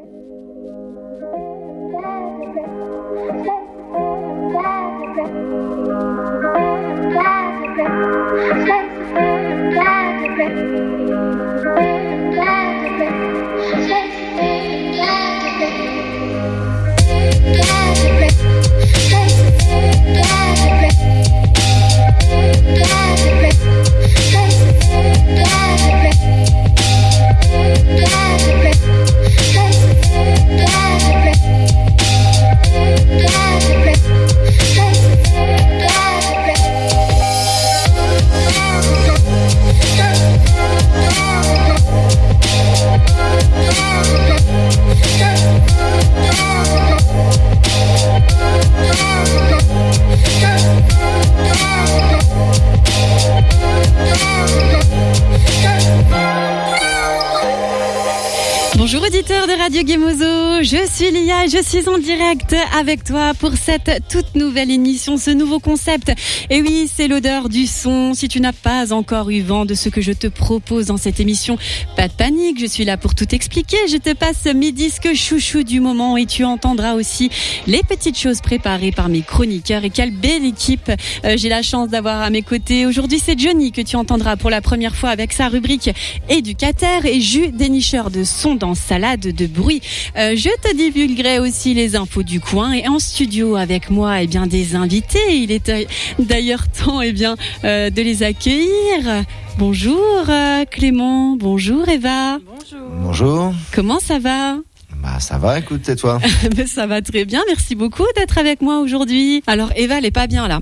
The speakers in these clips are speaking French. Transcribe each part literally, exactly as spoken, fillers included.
Bonjour auditeurs de Radio Gemozo, je suis Lia et je suis en direct avec toi pour cette toute nouvelle émission, ce nouveau concept. Et oui, c'est l'odeur du son. Si tu n'as pas encore eu vent de ce que je te propose dans cette émission, pas de panique, je suis là pour tout expliquer. Je te passe mes disques chouchous du moment et tu entendras aussi les petites choses préparées par mes chroniqueurs. Et quelle belle équipe euh, j'ai la chance d'avoir à mes côtés. Aujourd'hui, c'est Johnny que tu entendras pour la première fois avec sa rubrique éducateur et Jus, dénicheur de son dans salade de bruit. Euh, je te divulguerai aussi les infos du coin et en studio avec moi, eh bien, des invités. Il est d'ailleurs temps, eh bien, euh, de les accueillir. Bonjour euh, Clément, bonjour Eva. Bonjour. Bonjour. Comment ça va ? Bah ça va, écoute, et toi ? Ça va très bien, merci beaucoup d'être avec moi aujourd'hui. Alors Eva, elle est pas bien là.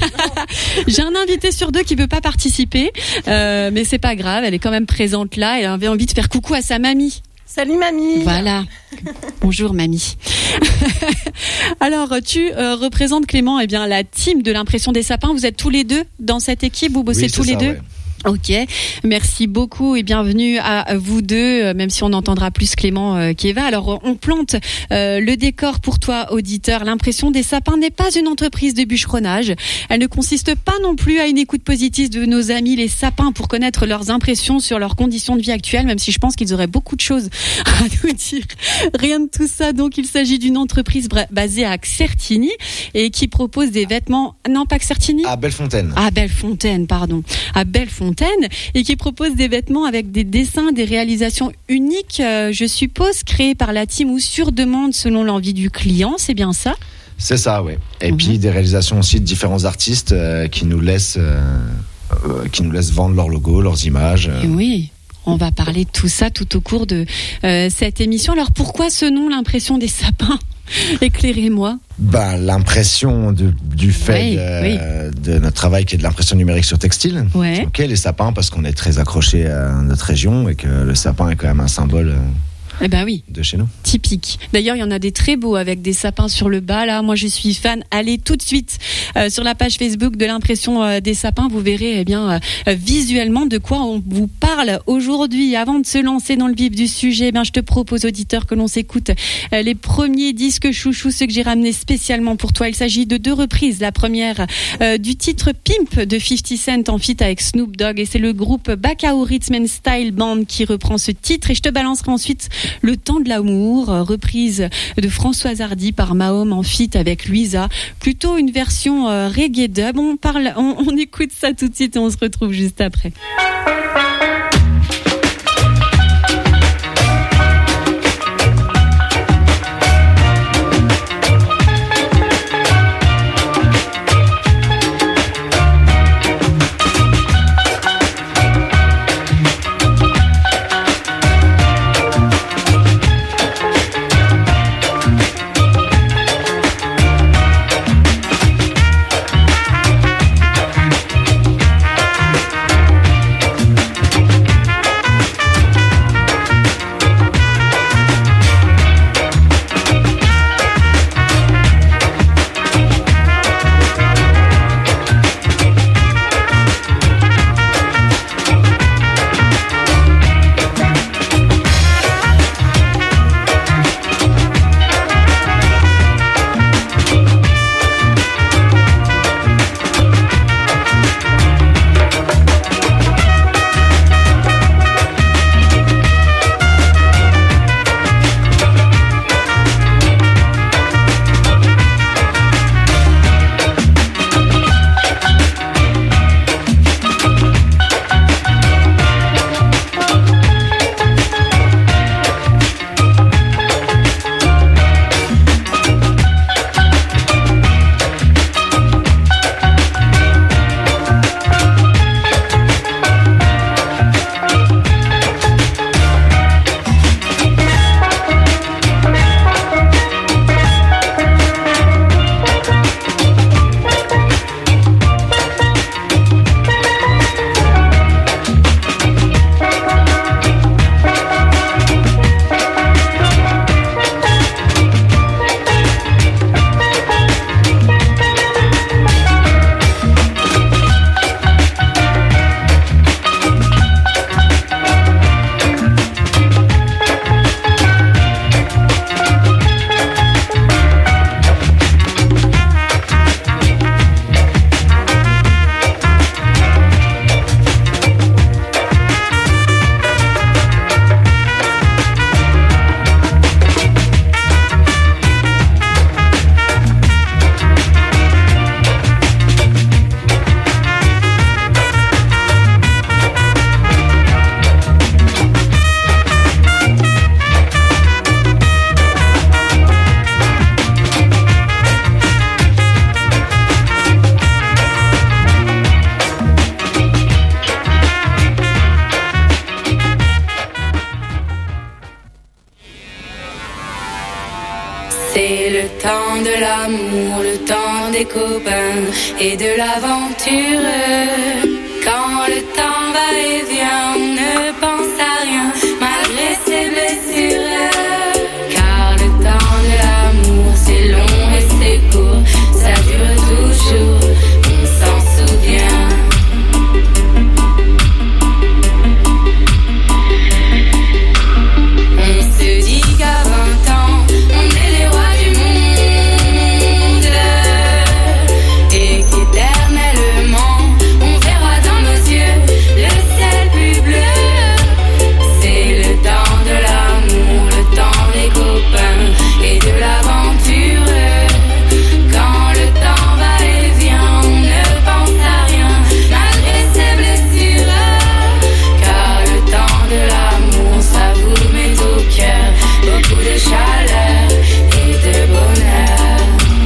J'ai un invité sur deux qui veut pas participer, euh, mais c'est pas grave, elle est quand même présente là. Elle avait envie de faire coucou à sa mamie. Salut mamie. Voilà. Bonjour mamie. Alors tu euh, représentes Clément, eh bien la team de l'impression des sapins. Vous êtes tous les deux dans cette équipe, vous bossez oui, tous c'est les ça, deux. Ouais. Ok, merci beaucoup et bienvenue à vous deux, même si on entendra plus Clément euh, qu'Eva. Alors on plante euh, le décor pour toi auditeur. L'impression des sapins n'est pas une entreprise de bûcheronnage. Elle ne consiste pas non plus à une écoute positive de nos amis les sapins pour connaître leurs impressions sur leurs conditions de vie actuelles, même si je pense qu'ils auraient beaucoup de choses à nous dire. Rien de tout ça, donc il s'agit d'une entreprise basée à Certigny et qui propose des vêtements... Non, pas Certigny ? À Bellefontaine. À Bellefontaine, pardon. À Bellefontaine. Et qui propose des vêtements avec des dessins, des réalisations uniques, euh, je suppose, créées par la team ou sur demande selon l'envie du client, c'est bien ça ? C'est ça, oui. Et mmh. puis des réalisations aussi de différents artistes euh, qui nous laissent, euh, euh, qui nous laissent vendre leurs logos, leurs images. Euh. Oui. On va parler de tout ça tout au cours de euh, cette émission. Alors pourquoi ce nom, l'impression des sapins ? Éclairez-moi. Bah, l'impression de, du fait oui, de, oui. de notre travail qui est de l'impression numérique sur textile. Ouais. Ok, les sapins parce qu'on est très accroché à notre région et que le sapin est quand même un symbole. Euh, Eh ben oui. De chez nous. Typique. D'ailleurs, il y en a des très beaux avec des sapins sur le bas. Là, moi, je suis fan. Allez tout de suite euh, sur la page Facebook de l'impression euh, des sapins. Vous verrez, eh bien, euh, visuellement de quoi on vous parle aujourd'hui. Avant de se lancer dans le vif du sujet, eh bien, je te propose, auditeur, que l'on s'écoute euh, les premiers disques chouchous, ceux que j'ai ramenés spécialement pour toi. Il s'agit de deux reprises. La première euh, du titre Pimp de fifty Cent en feat avec Snoop Dogg, et c'est le groupe Bacao Rhythm and Style Band qui reprend ce titre. Et je te balancerai ensuite Le temps de l'amour, reprise de Françoise Hardy par Mahom en feat avec Louisa. Plutôt une version euh, reggae dub. On parle, on, on écoute ça tout de suite et on se retrouve juste après. C'est le temps de l'amour, le temps des copains et de l'aventure. Quand le temps va et vient, on ne pense à rien malgré ses blessures. Car le temps de l'amour, c'est long et c'est court, ça dure toujours, on s'en souvient. On se dit qu'à vingt ans, on est les rois du monde et qu'éternellement, on verra dans nos yeux le ciel plus bleu. C'est le temps de l'amour, le temps des copains et de l'aventure. Quand le temps va et vient, on ne pense à rien malgré ses blessures. Car le temps de l'amour, ça vous met au cœur beaucoup de chaleur et de bonheur.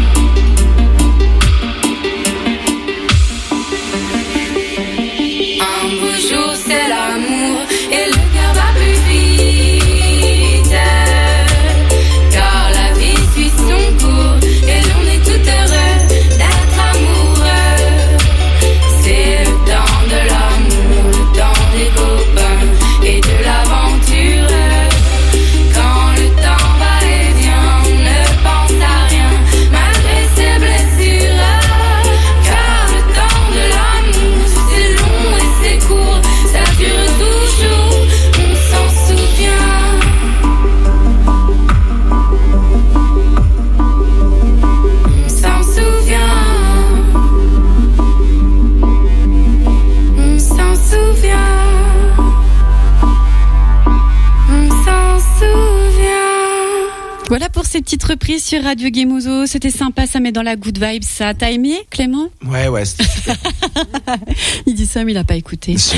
Un beau jour c'est l'amour et le cœur va plus vite. Car la vie suit son cours et l'on est tout heureux d'être amoureux. C'est le temps de l'amour, le temps des copains et de l'aventure. Quand le temps va et vient, on ne pense à rien malgré ses blessures. Car le temps de l'amour, c'est long et c'est court, ça dure toujours, on s'en souvient. On s'en souvient. On s'en souvient. On s'en souvient. Voilà pour ces petites reprises sur Radio Gemuzo. C'était sympa, ça met dans la good vibe. Ça, t'as aimé, Clément? Ouais, ouais, c'était super. Il dit ça, mais il n'a pas écouté. Si.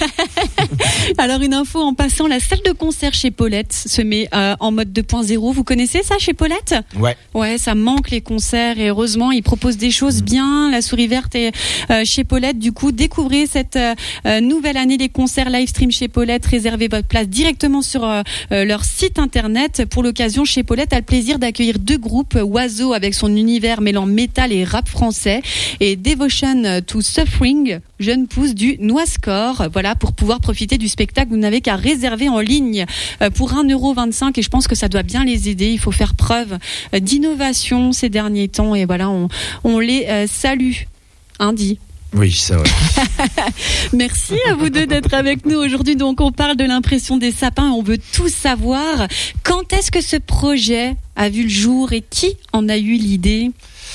Alors, une info en passant, la salle de concert chez Paulette se met euh, en mode deux point zéro. Vous connaissez ça chez Paulette? Ouais. Ouais, ça manque les concerts et heureusement, ils proposent des choses bien. La Souris Verte est euh, chez Paulette. Du coup, découvrez cette euh, nouvelle année des concerts live stream chez Paulette. Réservez votre place directement sur euh, euh, leur site internet. Pour l'occasion, chez Paulette a le plaisir d'accueillir deux groupes. Oiseau avec son univers mêlant métal et rap français et Devotion to Suffering, jeune pousse du Noiscore. Voilà, pour pouvoir profiter du spectacle, vous n'avez qu'à réserver en ligne euh, pour un euro vingt-cinq et je pense que ça doit bien les aider. Il faut faire preuve euh, d'innovation ces derniers temps et voilà, on, on les euh, salue. Hein, dit. Oui, c'est vrai. Merci à vous deux d'être avec nous aujourd'hui. Donc, on parle de l'impression des sapins. On veut tout savoir. Quand est-ce que ce projet a vu le jour et qui en a eu l'idée?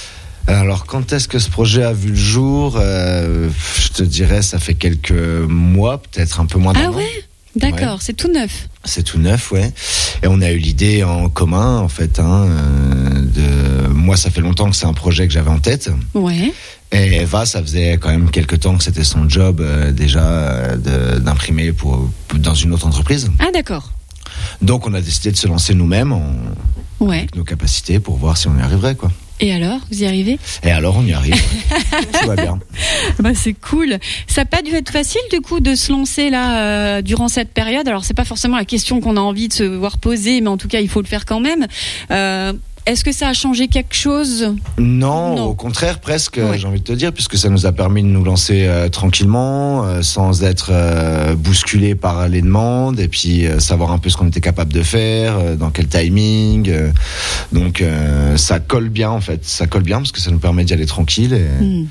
Alors, quand est-ce que ce projet a vu le jour? euh, Je te dirais, ça fait quelques mois, peut-être un peu moins d'un Ah an. ouais? D'accord, Ouais. c'est tout neuf. C'est tout neuf, ouais. Et on a eu l'idée en commun, en fait. Hein, euh, de... Moi, ça fait longtemps que c'est un projet que j'avais en tête. Ouais. Et Eva, ça faisait quand même quelques temps que c'était son job euh, déjà euh, de, d'imprimer pour, dans une autre entreprise. Ah d'accord. Donc, on a décidé de se lancer nous-mêmes en, Ouais. avec nos capacités pour voir si on y arriverait, quoi. Et alors, vous y arrivez? Et alors, on y arrive. Tout va bien. Bah c'est cool. Ça n'a pas dû être facile du coup de se lancer là euh, durant cette période. Alors c'est pas forcément la question qu'on a envie de se voir poser, mais en tout cas il faut le faire quand même. Euh, Est-ce que ça a changé quelque chose? Non, Non. au contraire, presque, Ouais. j'ai envie de te dire, puisque ça nous a permis de nous lancer euh, tranquillement, euh, sans être euh, bousculé par les demandes, et puis euh, savoir un peu ce qu'on était capable de faire, euh, dans quel timing. euh, donc euh, ça colle bien en fait, ça colle bien parce que ça nous permet d'y aller tranquille et, Hmm.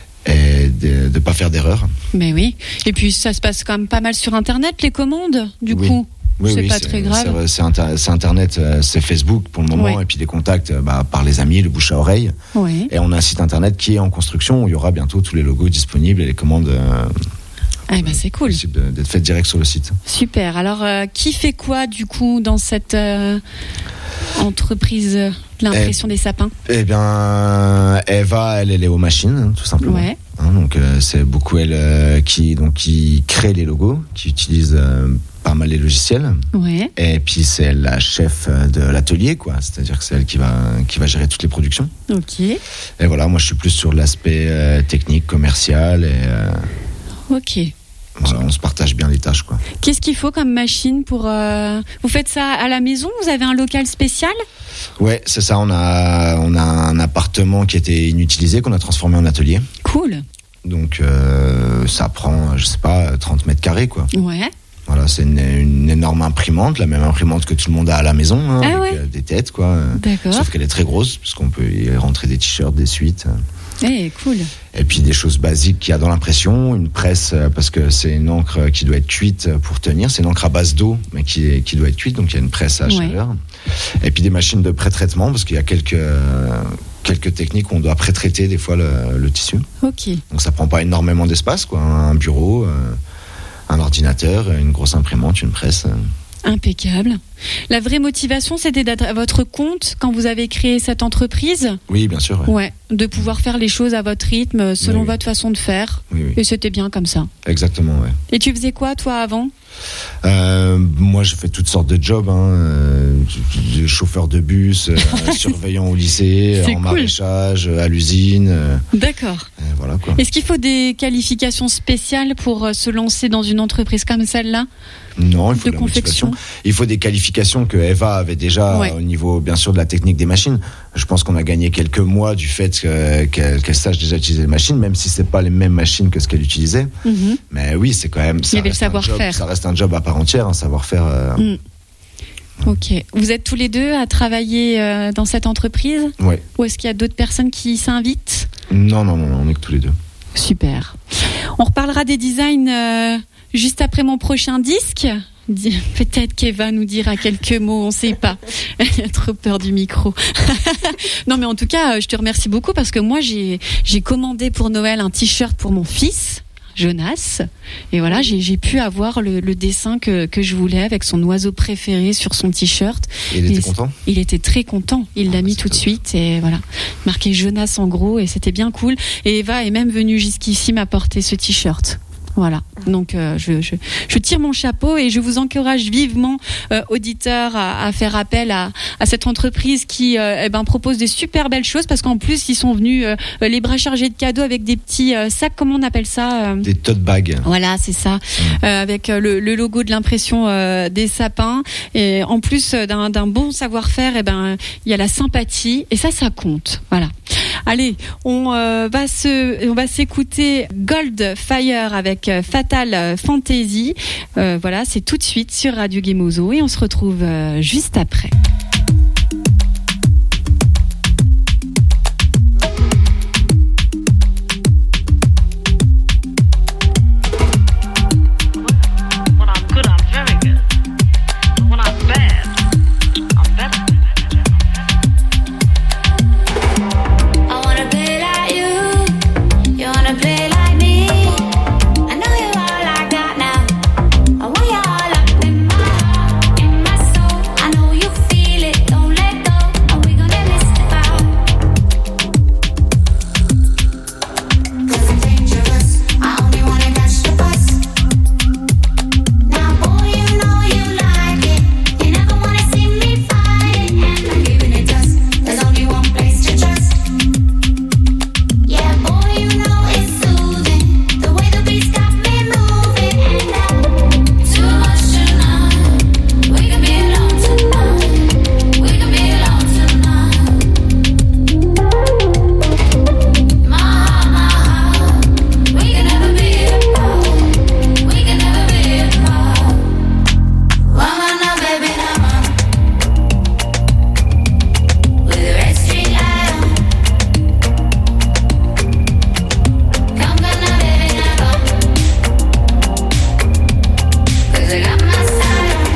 et de ne pas faire d'erreurs. Mais oui. Et puis ça se passe quand même pas mal sur Internet les commandes, du Oui. coup. Oui, c'est oui, pas très grave. C'est, vrai, c'est, inter- c'est Internet, euh, c'est Facebook pour le moment, Ouais. et puis les contacts euh, bah, par les amis, le bouche à oreille. Ouais. Et on a un site Internet qui est en construction où il y aura bientôt tous les logos disponibles et les commandes euh, Ah ben c'est cool. possibles de- d'être faites direct sur le site. Super. Alors euh, qui fait quoi du coup dans cette euh, entreprise euh, de l'impression des sapins? Eh bien, Eva, elle, elle est aux machines, hein, tout simplement. Ouais. Hein, donc euh, c'est beaucoup elle euh, qui donc qui crée les logos, qui utilise euh, pas mal les logiciels. Ouais. Et puis c'est la chef euh, de l'atelier, quoi. C'est-à-dire que c'est elle qui va qui va gérer toutes les productions. Ok. Et voilà, moi je suis plus sur l'aspect euh, technique, commercial, et euh, Ok. voilà, on se partage bien les tâches, quoi. Qu'est-ce qu'il faut comme machine pour... euh, Vous faites ça à la maison? Vous avez un local spécial? Ouais, c'est ça. On a, on a un appartement qui était inutilisé, qu'on a transformé en atelier. Cool. Donc, euh, ça prend, je sais pas, trente mètres carrés, quoi. Ouais. Voilà, c'est une, une énorme imprimante, la même imprimante que tout le monde a à la maison, hein, ah avec ouais. euh, des têtes, quoi. D'accord. Sauf qu'elle est très grosse, parce qu'on peut y rentrer des t-shirts, des suites. Eh, cool. Et puis des choses basiques qu'il y a dans l'impression, une presse, euh, parce que c'est une encre qui doit être cuite pour tenir. C'est une encre à base d'eau, mais qui, est, qui doit être cuite, donc il y a une presse à Ouais. chaleur. Et puis des machines de pré-traitement, parce qu'il y a quelques, euh, quelques techniques où on doit pré-traiter des fois le, le tissu. Ok. Donc ça prend pas énormément d'espace, quoi. Un bureau, euh, un ordinateur, une grosse imprimante, une presse. euh. Impeccable. La vraie motivation, c'était d'être à votre compte quand vous avez créé cette entreprise. Oui, bien sûr. Ouais. Ouais, de pouvoir faire les choses à votre rythme, selon Oui, oui. votre façon de faire. Oui, oui. Et c'était bien comme ça. Exactement, ouais. Et tu faisais quoi, toi, avant ? Euh, moi, j'ai fait toutes sortes de jobs, hein, euh, de chauffeur de bus, euh, surveillant au lycée, C'est en cool. maraîchage, à l'usine. euh, D'accord. euh, voilà, quoi. Est-ce qu'il faut des qualifications spéciales pour euh, se lancer dans une entreprise comme celle-là ? Non, il faut de de la confection. motivation. Il faut des qualifications que Eva avait déjà Ouais. au niveau, bien sûr, de la technique des machines. Je pense qu'on a gagné quelques mois du fait que- qu'elle, qu'elle sache déjà utiliser les machines, même si c'est pas les mêmes machines que ce qu'elle utilisait. Mhm. Mais oui, c'est quand même. Ça Il y avait le reste un savoir-faire. job- Ça reste un job à part entière, un savoir-faire. euh, Mm. Ok. Vous êtes tous les deux à travailler euh, dans cette entreprise ? Ouais. Ou est-ce qu'il y a d'autres personnes qui s'invitent ? Non, non, non, non, on est que tous les deux. Super. On reparlera des designs euh, juste après mon prochain disque. Di- Peut-être qu'Eva nous dira quelques mots, on sait pas. Elle a trop peur du micro. Non, mais en tout cas, je te remercie beaucoup parce que moi, j'ai j'ai commandé pour Noël un t-shirt pour mon fils, Jonas. Et voilà, j'ai j'ai pu avoir le, le dessin que, que je voulais avec son oiseau préféré sur son t-shirt. Et il était Et content ? Il était très content. Il Ah, l'a bah, mis c'est tout de top. suite et voilà, marqué Jonas en gros et c'était bien cool. Et Eva est même venue jusqu'ici m'apporter ce t-shirt. Voilà, donc euh, je, je, je tire mon chapeau et je vous encourage vivement, euh, auditeurs, à, à faire appel à, à cette entreprise qui euh, eh ben, propose des super belles choses parce qu'en plus ils sont venus euh, les bras chargés de cadeaux avec des petits euh, sacs, comment on appelle ça euh Des tote bags. Voilà, c'est ça, euh, avec euh, le, le logo de l'impression euh, des sapins. Et en plus euh, d'un, d'un bon savoir-faire, eh ben il y a la sympathie et ça, ça compte. Voilà. Allez, on euh, va se, on va s'écouter Gold Fire avec euh, Fatal Fantasy. Euh, voilà, c'est tout de suite sur Radio Gemozo et on se retrouve euh, juste après. When I'm good, I'm very good. But when I'm bad, I'm better. I wanna play like you, you wanna play like me. I know you're all I got now. I want you all up in my heart, in my soul. I know you feel it, don't let go. And we gonna mystify. 'Cause I'm dangerous, I only wanna catch the bus. Now boy, you know you like it. You never wanna see me fight it. And I'm giving it dust, there's only one place to trust. Yeah, boy, you know it's soothing. The way the beats got me moving. And now, too much tonight. We can be alone tonight. We can be alone tonight. My heart, my heart. We can never be apart. We can never be apart. Mama, now, baby, now, mama. With a red street light on. Come, come now, baby, now, come. 'Cause I got my style on.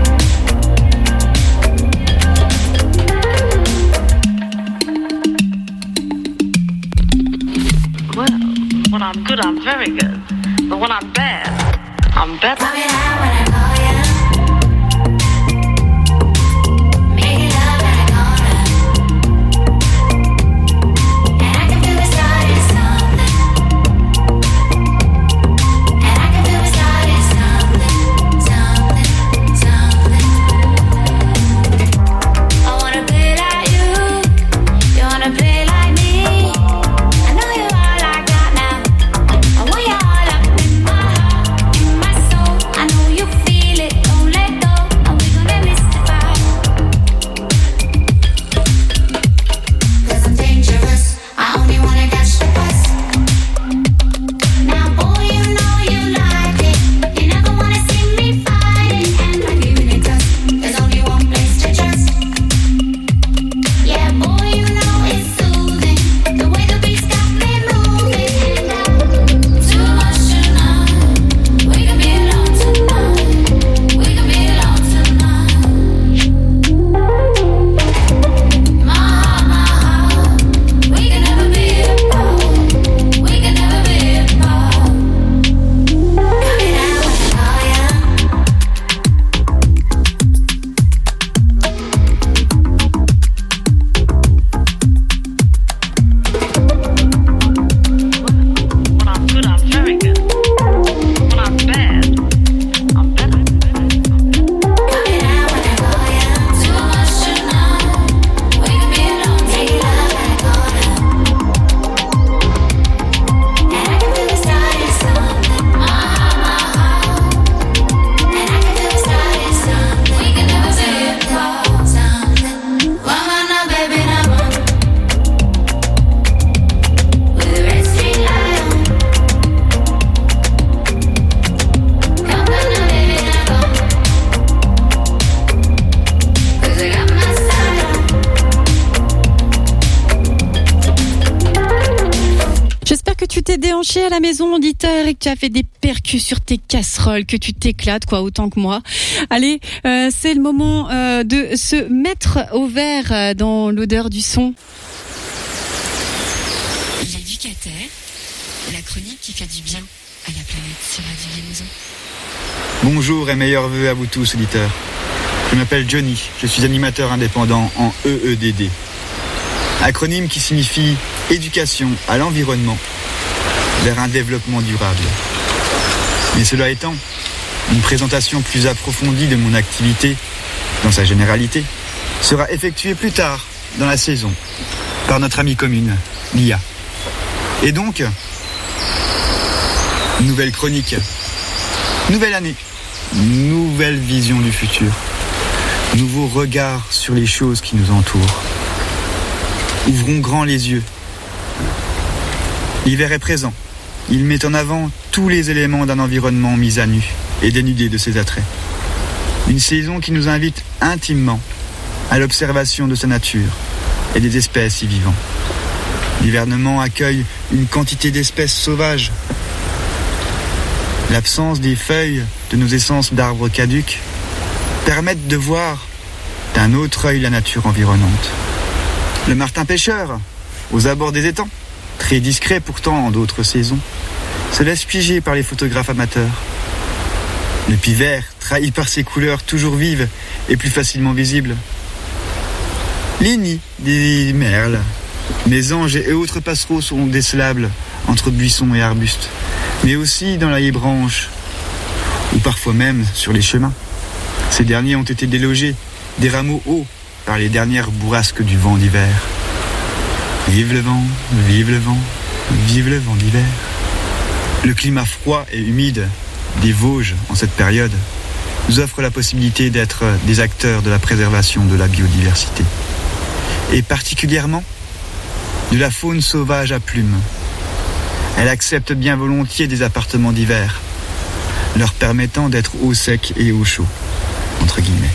Well, when I'm good, I'm very good. But when I'm bad, I'm better. Call me loud when I call ya. Make love when I call ya. And I can feel it starting something. And I can feel it starting something, something, something. I wanna play like you, you wanna play like me. I know you're all I got now. I want you all up in my heart, in my soul. I know you t'es déhanché à la maison, auditeur, et que tu as fait des percus sur tes casseroles, que tu t'éclates, quoi, autant que moi. Allez, euh, c'est le moment euh, de se mettre au vert euh, dans l'odeur du son. L'éducateur, la chronique qui fait du bien à la planète sur Radio Limousin. Bonjour et meilleurs vœux à vous tous, auditeurs. Je m'appelle Johnny, je suis animateur indépendant en E E D D. Acronyme qui signifie éducation à l'environnement vers un développement durable. Mais cela étant, une présentation plus approfondie de mon activité, dans sa généralité, sera effectuée plus tard dans la saison par notre amie commune, l'I A. Et donc, nouvelle chronique, nouvelle année, nouvelle vision du futur, nouveau regard sur les choses qui nous entourent. Ouvrons grand les yeux. L'hiver est présent. Il met en avant tous les éléments d'un environnement mis à nu et dénudé de ses attraits. Une saison qui nous invite intimement à l'observation de sa nature et des espèces y vivant. L'hivernement accueille une quantité d'espèces sauvages. L'absence des feuilles de nos essences d'arbres caducs permettent de voir d'un autre œil la nature environnante. Le martin pêcheur, aux abords des étangs, très discret pourtant en d'autres saisons, se laisse piéger par les photographes amateurs. Le pivert, trahi par ses couleurs toujours vives et plus facilement visibles. Les nids des merles, mésanges et autres passereaux sont décelables entre buissons et arbustes, mais aussi dans les branches, ou parfois même sur les chemins. Ces derniers ont été délogés des rameaux hauts par les dernières bourrasques du vent d'hiver. Vive le vent, vive le vent, vive le vent d'hiver. Le climat froid et humide des Vosges en cette période nous offre la possibilité d'être des acteurs de la préservation de la biodiversité. Et particulièrement de la faune sauvage à plumes. Elle accepte bien volontiers des appartements d'hiver, leur permettant d'être au sec et au chaud, entre guillemets.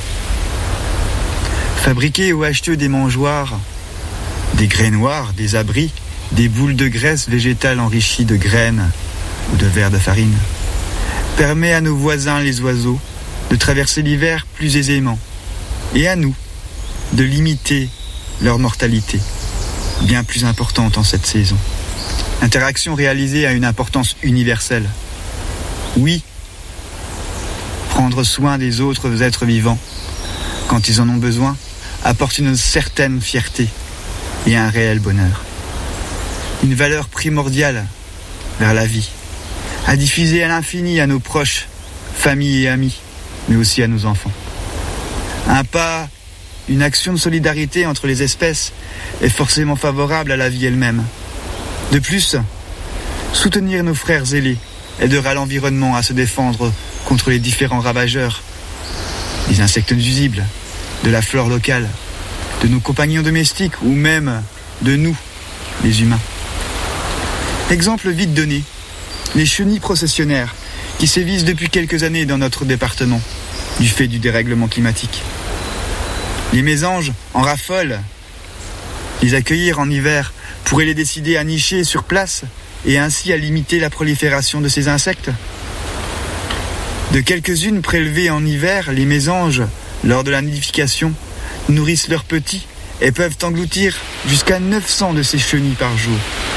Fabriquer ou acheter des mangeoires, des grainoirs, des abris, des boules de graisse végétale enrichies de graines ou de verre de farine, permet à nos voisins les oiseaux de traverser l'hiver plus aisément et à nous de limiter leur mortalité, bien plus importante en cette saison. Interaction réalisée à une importance universelle. Oui, prendre soin des autres êtres vivants, quand ils en ont besoin, apporte une certaine fierté et un réel bonheur. Une valeur primordiale vers la vie, à diffuser à l'infini à nos proches, familles et amis, mais aussi à nos enfants. Un pas, une action de solidarité entre les espèces est forcément favorable à la vie elle-même. De plus, soutenir nos frères ailés aidera l'environnement à se défendre contre les différents ravageurs, des insectes nuisibles, de la flore locale, de nos compagnons domestiques ou même de nous, les humains. Exemple vite donné, les chenilles processionnaires qui sévissent depuis quelques années dans notre département du fait du dérèglement climatique. Les mésanges en raffolent. Les accueillir en hiver pourrait les décider à nicher sur place et ainsi à limiter la prolifération de ces insectes. De quelques-unes prélevées en hiver, les mésanges, lors de la nidification, nourrissent leurs petits et peuvent engloutir jusqu'à neuf cents de ces chenilles par jour.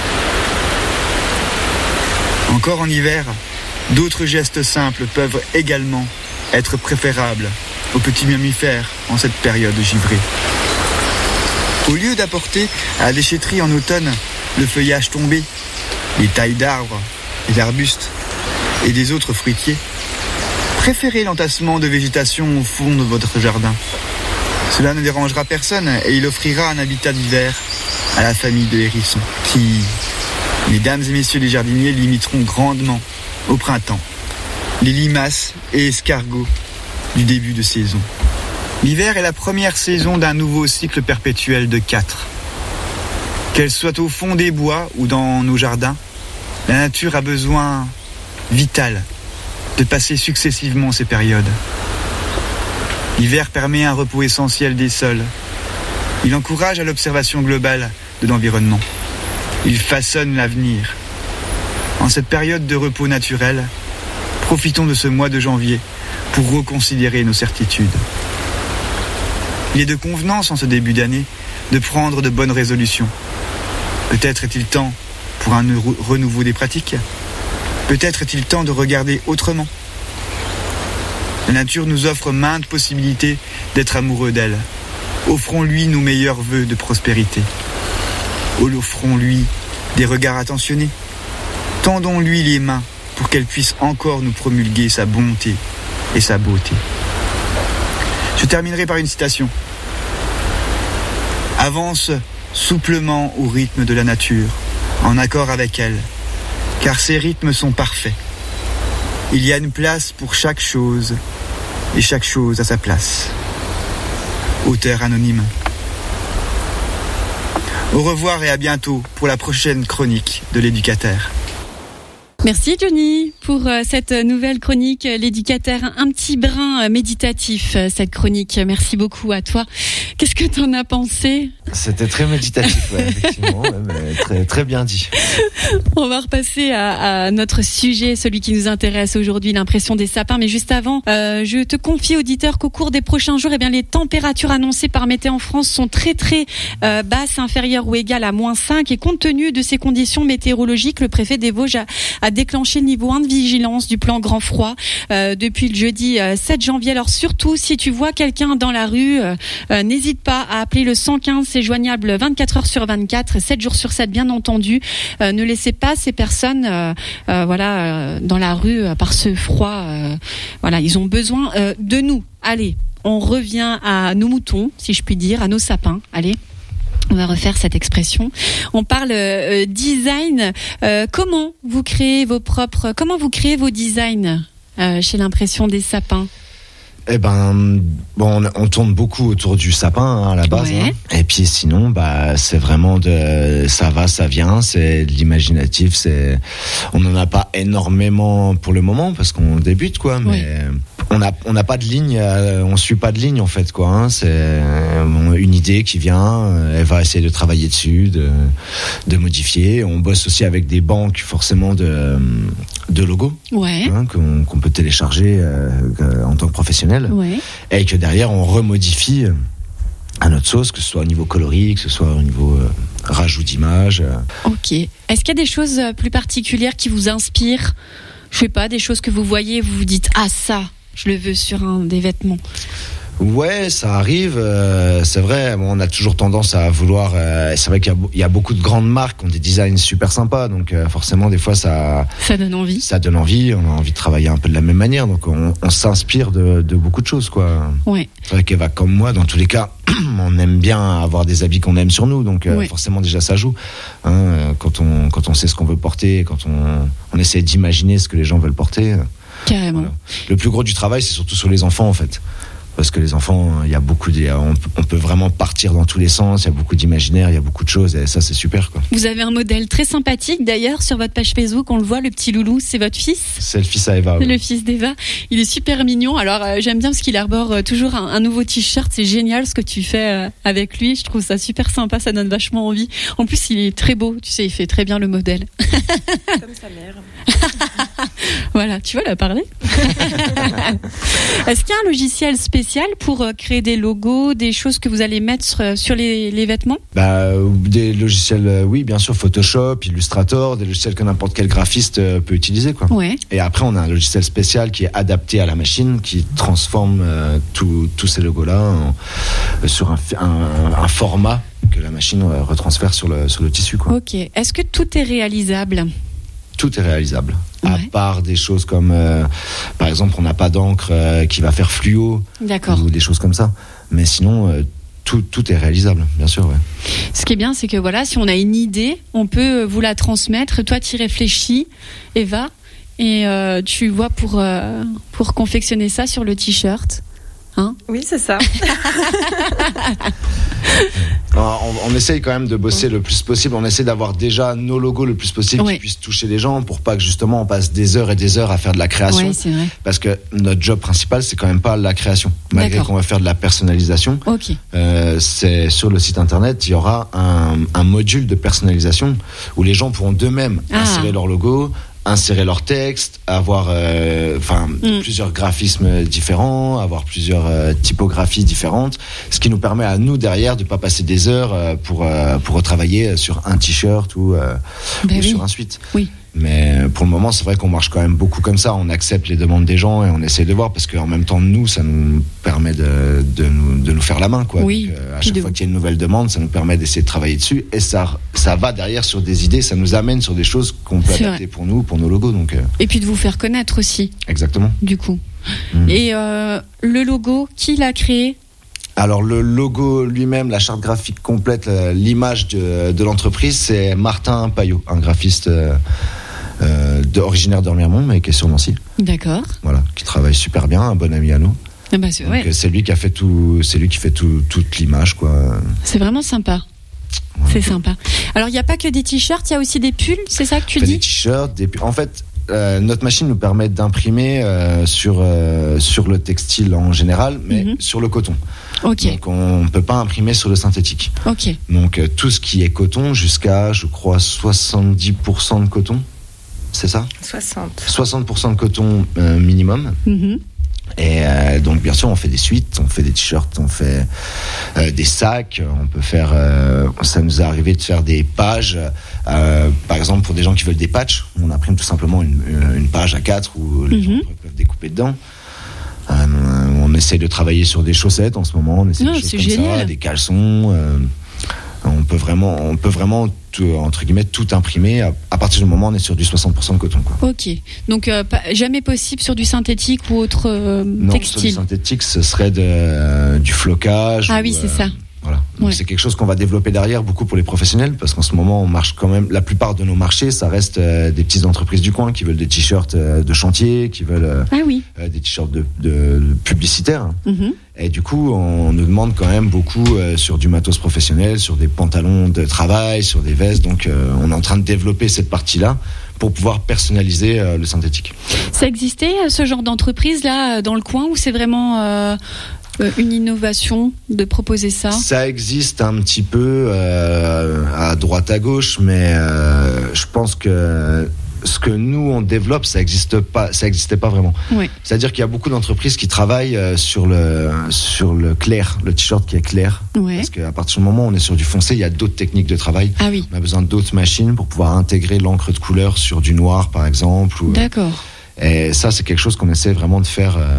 Encore en hiver, d'autres gestes simples peuvent également être préférables aux petits mammifères en cette période givrée. Au lieu d'apporter à la déchetterie en automne le feuillage tombé, les tailles d'arbres et d'arbustes et des autres fruitiers, préférez l'entassement de végétation au fond de votre jardin. Cela ne dérangera personne et il offrira un habitat d'hiver à la famille de hérissons qui, mesdames et messieurs les jardiniers, limiteront grandement au printemps les limaces et escargots du début de saison. L'hiver est la première saison d'un nouveau cycle perpétuel de quatre. Qu'elle soit au fond des bois ou dans nos jardins, la nature a besoin vital de passer successivement ces périodes. L'hiver permet un repos essentiel des sols. Il encourage à l'observation globale de l'environnement. Il façonne l'avenir. En cette période de repos naturel, profitons de ce mois de janvier pour reconsidérer nos certitudes. Il est de convenance en ce début d'année de prendre de bonnes résolutions. Peut-être est-il temps pour un renouveau des pratiques. Peut-être est-il temps de regarder autrement. La nature nous offre maintes possibilités d'être amoureux d'elle. Offrons-lui nos meilleurs vœux de prospérité. Offrons-lui des regards attentionnés. Tendons-lui les mains pour qu'elle puisse encore nous promulguer sa bonté et sa beauté. Je terminerai par une citation. Avance souplement au rythme de la nature, en accord avec elle, car ses rythmes sont parfaits. Il y a une place pour chaque chose, et chaque chose a sa place. Auteur anonyme. Au revoir et à bientôt pour la prochaine chronique de l'éducateur. Merci Johnny pour euh, cette nouvelle chronique, euh, l'éducateur, un petit brin euh, méditatif, euh, cette chronique. Merci beaucoup à toi. Qu'est-ce que t'en as pensé ? C'était très méditatif, ouais, effectivement, ouais, mais très, très bien dit. On va repasser à, à notre sujet, celui qui nous intéresse aujourd'hui, l'impression des sapins. Mais juste avant, euh, je te confie, auditeur, qu'au cours des prochains jours, eh bien, les températures annoncées par Météo en France sont très très euh, basses, inférieures ou égales à moins cinq. Et compte tenu de ces conditions météorologiques, le préfet des Vosges a, a déclenché le niveau un de vigilance du plan grand froid euh, depuis le jeudi euh, sept janvier. Alors surtout, si tu vois quelqu'un dans la rue, euh, euh, n'hésite pas à appeler le cent quinze. C'est joignable vingt-quatre heures sur vingt-quatre, sept jours sur sept, bien entendu. Euh, ne laissez pas ces personnes euh, euh, voilà, euh, dans la rue euh, par ce froid. Euh, voilà, ils ont besoin euh, de nous. Allez, on revient à nos moutons, si je puis dire, à nos sapins. Allez. On va refaire cette expression. On parle euh, design. Euh, comment vous créez vos propres, comment vous créez vos designs euh, chez l'impression des sapins ? Eh ben, bon, on, on tourne beaucoup autour du sapin hein, à la base. Ouais. Hein. Et puis sinon, bah, c'est vraiment de, ça va, ça vient, c'est de l'imaginatif. C'est, on n'en a pas énormément pour le moment parce qu'on débute, quoi. Mais Oui. on n'a, on n'a pas de ligne, euh, on suit pas de ligne en fait, quoi. Hein. C'est euh, une idée qui vient, euh, elle va essayer de travailler dessus, de, de modifier. On bosse aussi avec des banques, forcément de, de logos, Ouais. hein, qu'on, qu'on peut télécharger euh, en tant que professionnel. Ouais. Et que derrière on remodifie à notre sauce, que ce soit au niveau coloris, que ce soit au niveau euh, rajout d'images. Euh. Ok. Est-ce qu'il y a des choses plus particulières qui vous inspirent ? Je sais pas, des choses que vous voyez, vous vous dites ah ça, je le veux sur un des vêtements. Ouais, ça arrive. Euh, c'est vrai. Bon, on a toujours tendance à vouloir. Euh, c'est vrai qu'il y a, il y a beaucoup de grandes marques qui ont des designs super sympas. Donc euh, forcément, des fois, ça, Ça donne envie. ça donne envie. On a envie de travailler un peu de la même manière. Donc on, on s'inspire de, de beaucoup de choses, quoi. Ouais. C'est vrai qu'Eva, comme moi, dans tous les cas, on aime bien avoir des habits qu'on aime sur nous. Donc euh, Ouais. forcément, déjà, ça joue. Hein, euh, quand on quand on sait ce qu'on veut porter, quand on on essaie d'imaginer ce que les gens veulent porter. euh, Carrément. Voilà. Le plus gros du travail, c'est surtout sur les enfants, en fait. Parce que les enfants, il y a beaucoup de, on, on peut vraiment partir dans tous les sens, il y a beaucoup d'imaginaire, il y a beaucoup de choses, et ça, c'est super, quoi. Vous avez un modèle très sympathique d'ailleurs sur votre page Facebook, on le voit, le petit loulou, c'est votre fils ? C'est le fils à Eva. C'est oui. le fils d'Eva. Il est super mignon. Alors euh, j'aime bien parce qu'il arbore euh, toujours un, un nouveau t-shirt. C'est génial ce que tu fais euh, avec lui. Je trouve ça super sympa. Ça donne vachement envie. En plus, il est très beau. Tu sais, il fait très bien le modèle. Comme sa mère. Voilà, tu vas la parler. Est-ce qu'il y a un logiciel spécial pour euh, créer des logos, des choses que vous allez mettre sur, sur les, les vêtements ? Bah, des logiciels, euh, oui, bien sûr, Photoshop, Illustrator, des logiciels que n'importe quel graphiste euh, peut utiliser, quoi. Ouais. Et après, on a un logiciel spécial qui est adapté à la machine, qui transforme euh, tous tous ces logos-là en- euh, sur un, un, un format que la machine euh, retransfère sur le, sur le tissu, quoi. Ok. Est-ce que tout est réalisable ? Tout est réalisable. Ouais. À part des choses comme, euh, par exemple, on n'a pas d'encre euh, qui va faire fluo D'accord. ou des choses comme ça. Mais sinon, euh, tout, tout est réalisable, bien sûr. Ouais. Ce qui est bien, c'est que voilà, si on a une idée, on peut vous la transmettre. Toi, tu y réfléchis, Eva, et euh, tu vois pour, euh, pour confectionner ça sur le t-shirt. Hein ? Oui, c'est ça. Alors, on, on essaye quand même de bosser le plus possible. On essaie d'avoir déjà nos logos le plus possible Ouais. qui puissent toucher les gens pour pas que justement on passe des heures et des heures à faire de la création. Ouais, c'est vrai. Parce que notre job principal, c'est quand même pas la création. Malgré D'accord. qu'on va faire de la personnalisation, Ok. euh, c'est sur le site internet, il y aura un, un module de personnalisation où les gens pourront d'eux-mêmes Ah. insérer leur logo, insérer leur texte, avoir euh, enfin Mm. plusieurs graphismes différents, avoir plusieurs euh, typographies différentes, ce qui nous permet à nous derrière de pas passer des heures euh, pour euh, pour retravailler sur un t-shirt ou, euh, Ben ou oui. sur un suite. Oui. Mais pour le moment, c'est vrai qu'on marche quand même beaucoup comme ça. On accepte les demandes des gens et on essaie de voir parce qu'en même temps, nous, ça nous permet de, de, nous, de nous faire la main, quoi. Oui. Donc, euh, à Puis chaque de- fois qu'il y a une nouvelle demande, ça nous permet d'essayer de travailler dessus et ça, ça va derrière sur des idées, ça nous amène sur des choses qu'on peut C'est adapter pour nous, pour nos logos. Donc, euh, Et puis de vous faire connaître aussi, exactement. du coup. Mhm. Et euh, le logo, qui l'a créé? Alors, le logo lui-même, la charte graphique complète, euh, l'image de, de l'entreprise, c'est Martin Payot, un graphiste euh, euh, de, originaire d'Ormiremont, mais qui est sur Nancy. D'accord. Voilà, qui travaille super bien, un bon ami à nous. Ah bah, c'est, Donc, ouais. euh, c'est lui qui a fait tout, c'est lui qui fait tout, toute l'image, quoi. C'est vraiment sympa. C'est sympa. Alors, il n'y a pas que des t-shirts, il y a aussi des pulls, c'est ça que tu On fait dis? des t-shirts, des... en fait, euh, notre machine nous permet d'imprimer euh, sur euh, sur le textile en général, mais Mhm. sur le coton. Ok, Donc, on ne peut pas imprimer sur le synthétique. ok. Donc, euh, tout ce qui est coton, jusqu'à, je crois, soixante-dix pour cent de coton, c'est ça? soixante. soixante pour cent de coton euh, minimum. Mhm. Et euh, donc bien sûr on fait des suites, on fait des t-shirts, on fait euh, des sacs, on peut faire, euh, ça nous est arrivé de faire des pages, euh, par exemple pour des gens qui veulent des patchs, on imprime tout simplement une, une page A quatre où les Mhm. gens peuvent découper dedans. Euh, on essaie de travailler sur des chaussettes en ce moment, on essaie Non, des choses c'est comme génial. ça, des caleçons. euh, on peut vraiment, on peut vraiment tout, entre guillemets tout imprimer à, à partir du moment où on est sur du soixante pour cent de coton, quoi. Ok. Donc, euh, pas- jamais possible sur du synthétique ou autre euh, Non, sur du textile. synthétique, ce serait de, euh, du flocage. Ah ou, oui, c'est euh, ça. Voilà. Donc Ouais. c'est quelque chose qu'on va développer derrière beaucoup pour les professionnels parce qu'en ce moment on marche quand même. La plupart de nos marchés, ça reste euh, des petites entreprises du coin qui veulent des t-shirts euh, de chantier, qui veulent euh, Ah oui. euh, des t-shirts de, de, de publicitaires. Mhm. Et du coup, on nous demande quand même beaucoup euh, sur du matos professionnel, sur des pantalons de travail, sur des vestes. Donc euh, on est en train de développer cette partie-là pour pouvoir personnaliser euh, le synthétique. Ça existait, euh, ce genre d'entreprise là, euh, dans le coin, ou c'est vraiment euh, euh, une innovation de proposer ça? Ça existe un petit peu euh, à droite à gauche, mais euh, je pense que ce que nous on développe, ça existe pas, ça existait pas vraiment. Ouais. C'est-à-dire qu'il y a beaucoup d'entreprises qui travaillent euh, sur le sur le clair, le t-shirt qui est clair, Ouais. parce qu'à partir du moment où on est sur du foncé, il y a d'autres techniques de travail. Ah oui. On a besoin d'autres machines pour pouvoir intégrer l'encre de couleur sur du noir, par exemple. Ou, D'accord. et ça, c'est quelque chose qu'on essaie vraiment de faire euh,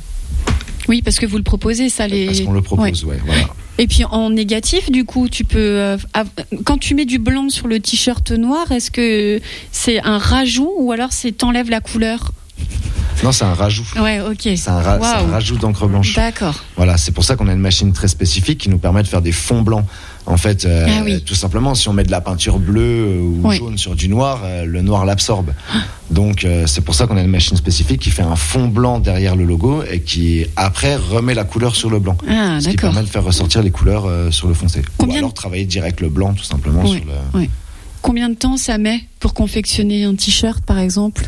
Oui, parce que vous le proposez, ça les. parce qu'on le propose. Ouais, voilà. Et puis en négatif, du coup, tu peux. euh, av- quand tu mets du blanc sur le t-shirt noir, est-ce que c'est un rajout ou alors c'est t'enlèves la couleur? Non, c'est un rajout. Ouais, ok. C'est un, ra- c'est un Waouh. rajout d'encre blanche. D'accord. Voilà, c'est pour ça qu'on a une machine très spécifique qui nous permet de faire des fonds blancs. En fait, euh, Ah oui. tout simplement, si on met de la peinture bleue ou Oui. jaune sur du noir, euh, le noir l'absorbe. Donc, euh, c'est pour ça qu'on a une machine spécifique qui fait un fond blanc derrière le logo et qui, après, remet la couleur sur le blanc. Ah, ce qui d'accord. permet de faire ressortir les couleurs euh, sur le foncé. Combien Ou alors de- travailler direct le blanc, tout simplement. Oui. Sur le... Ouais. Combien de temps ça met pour confectionner un t-shirt, par exemple?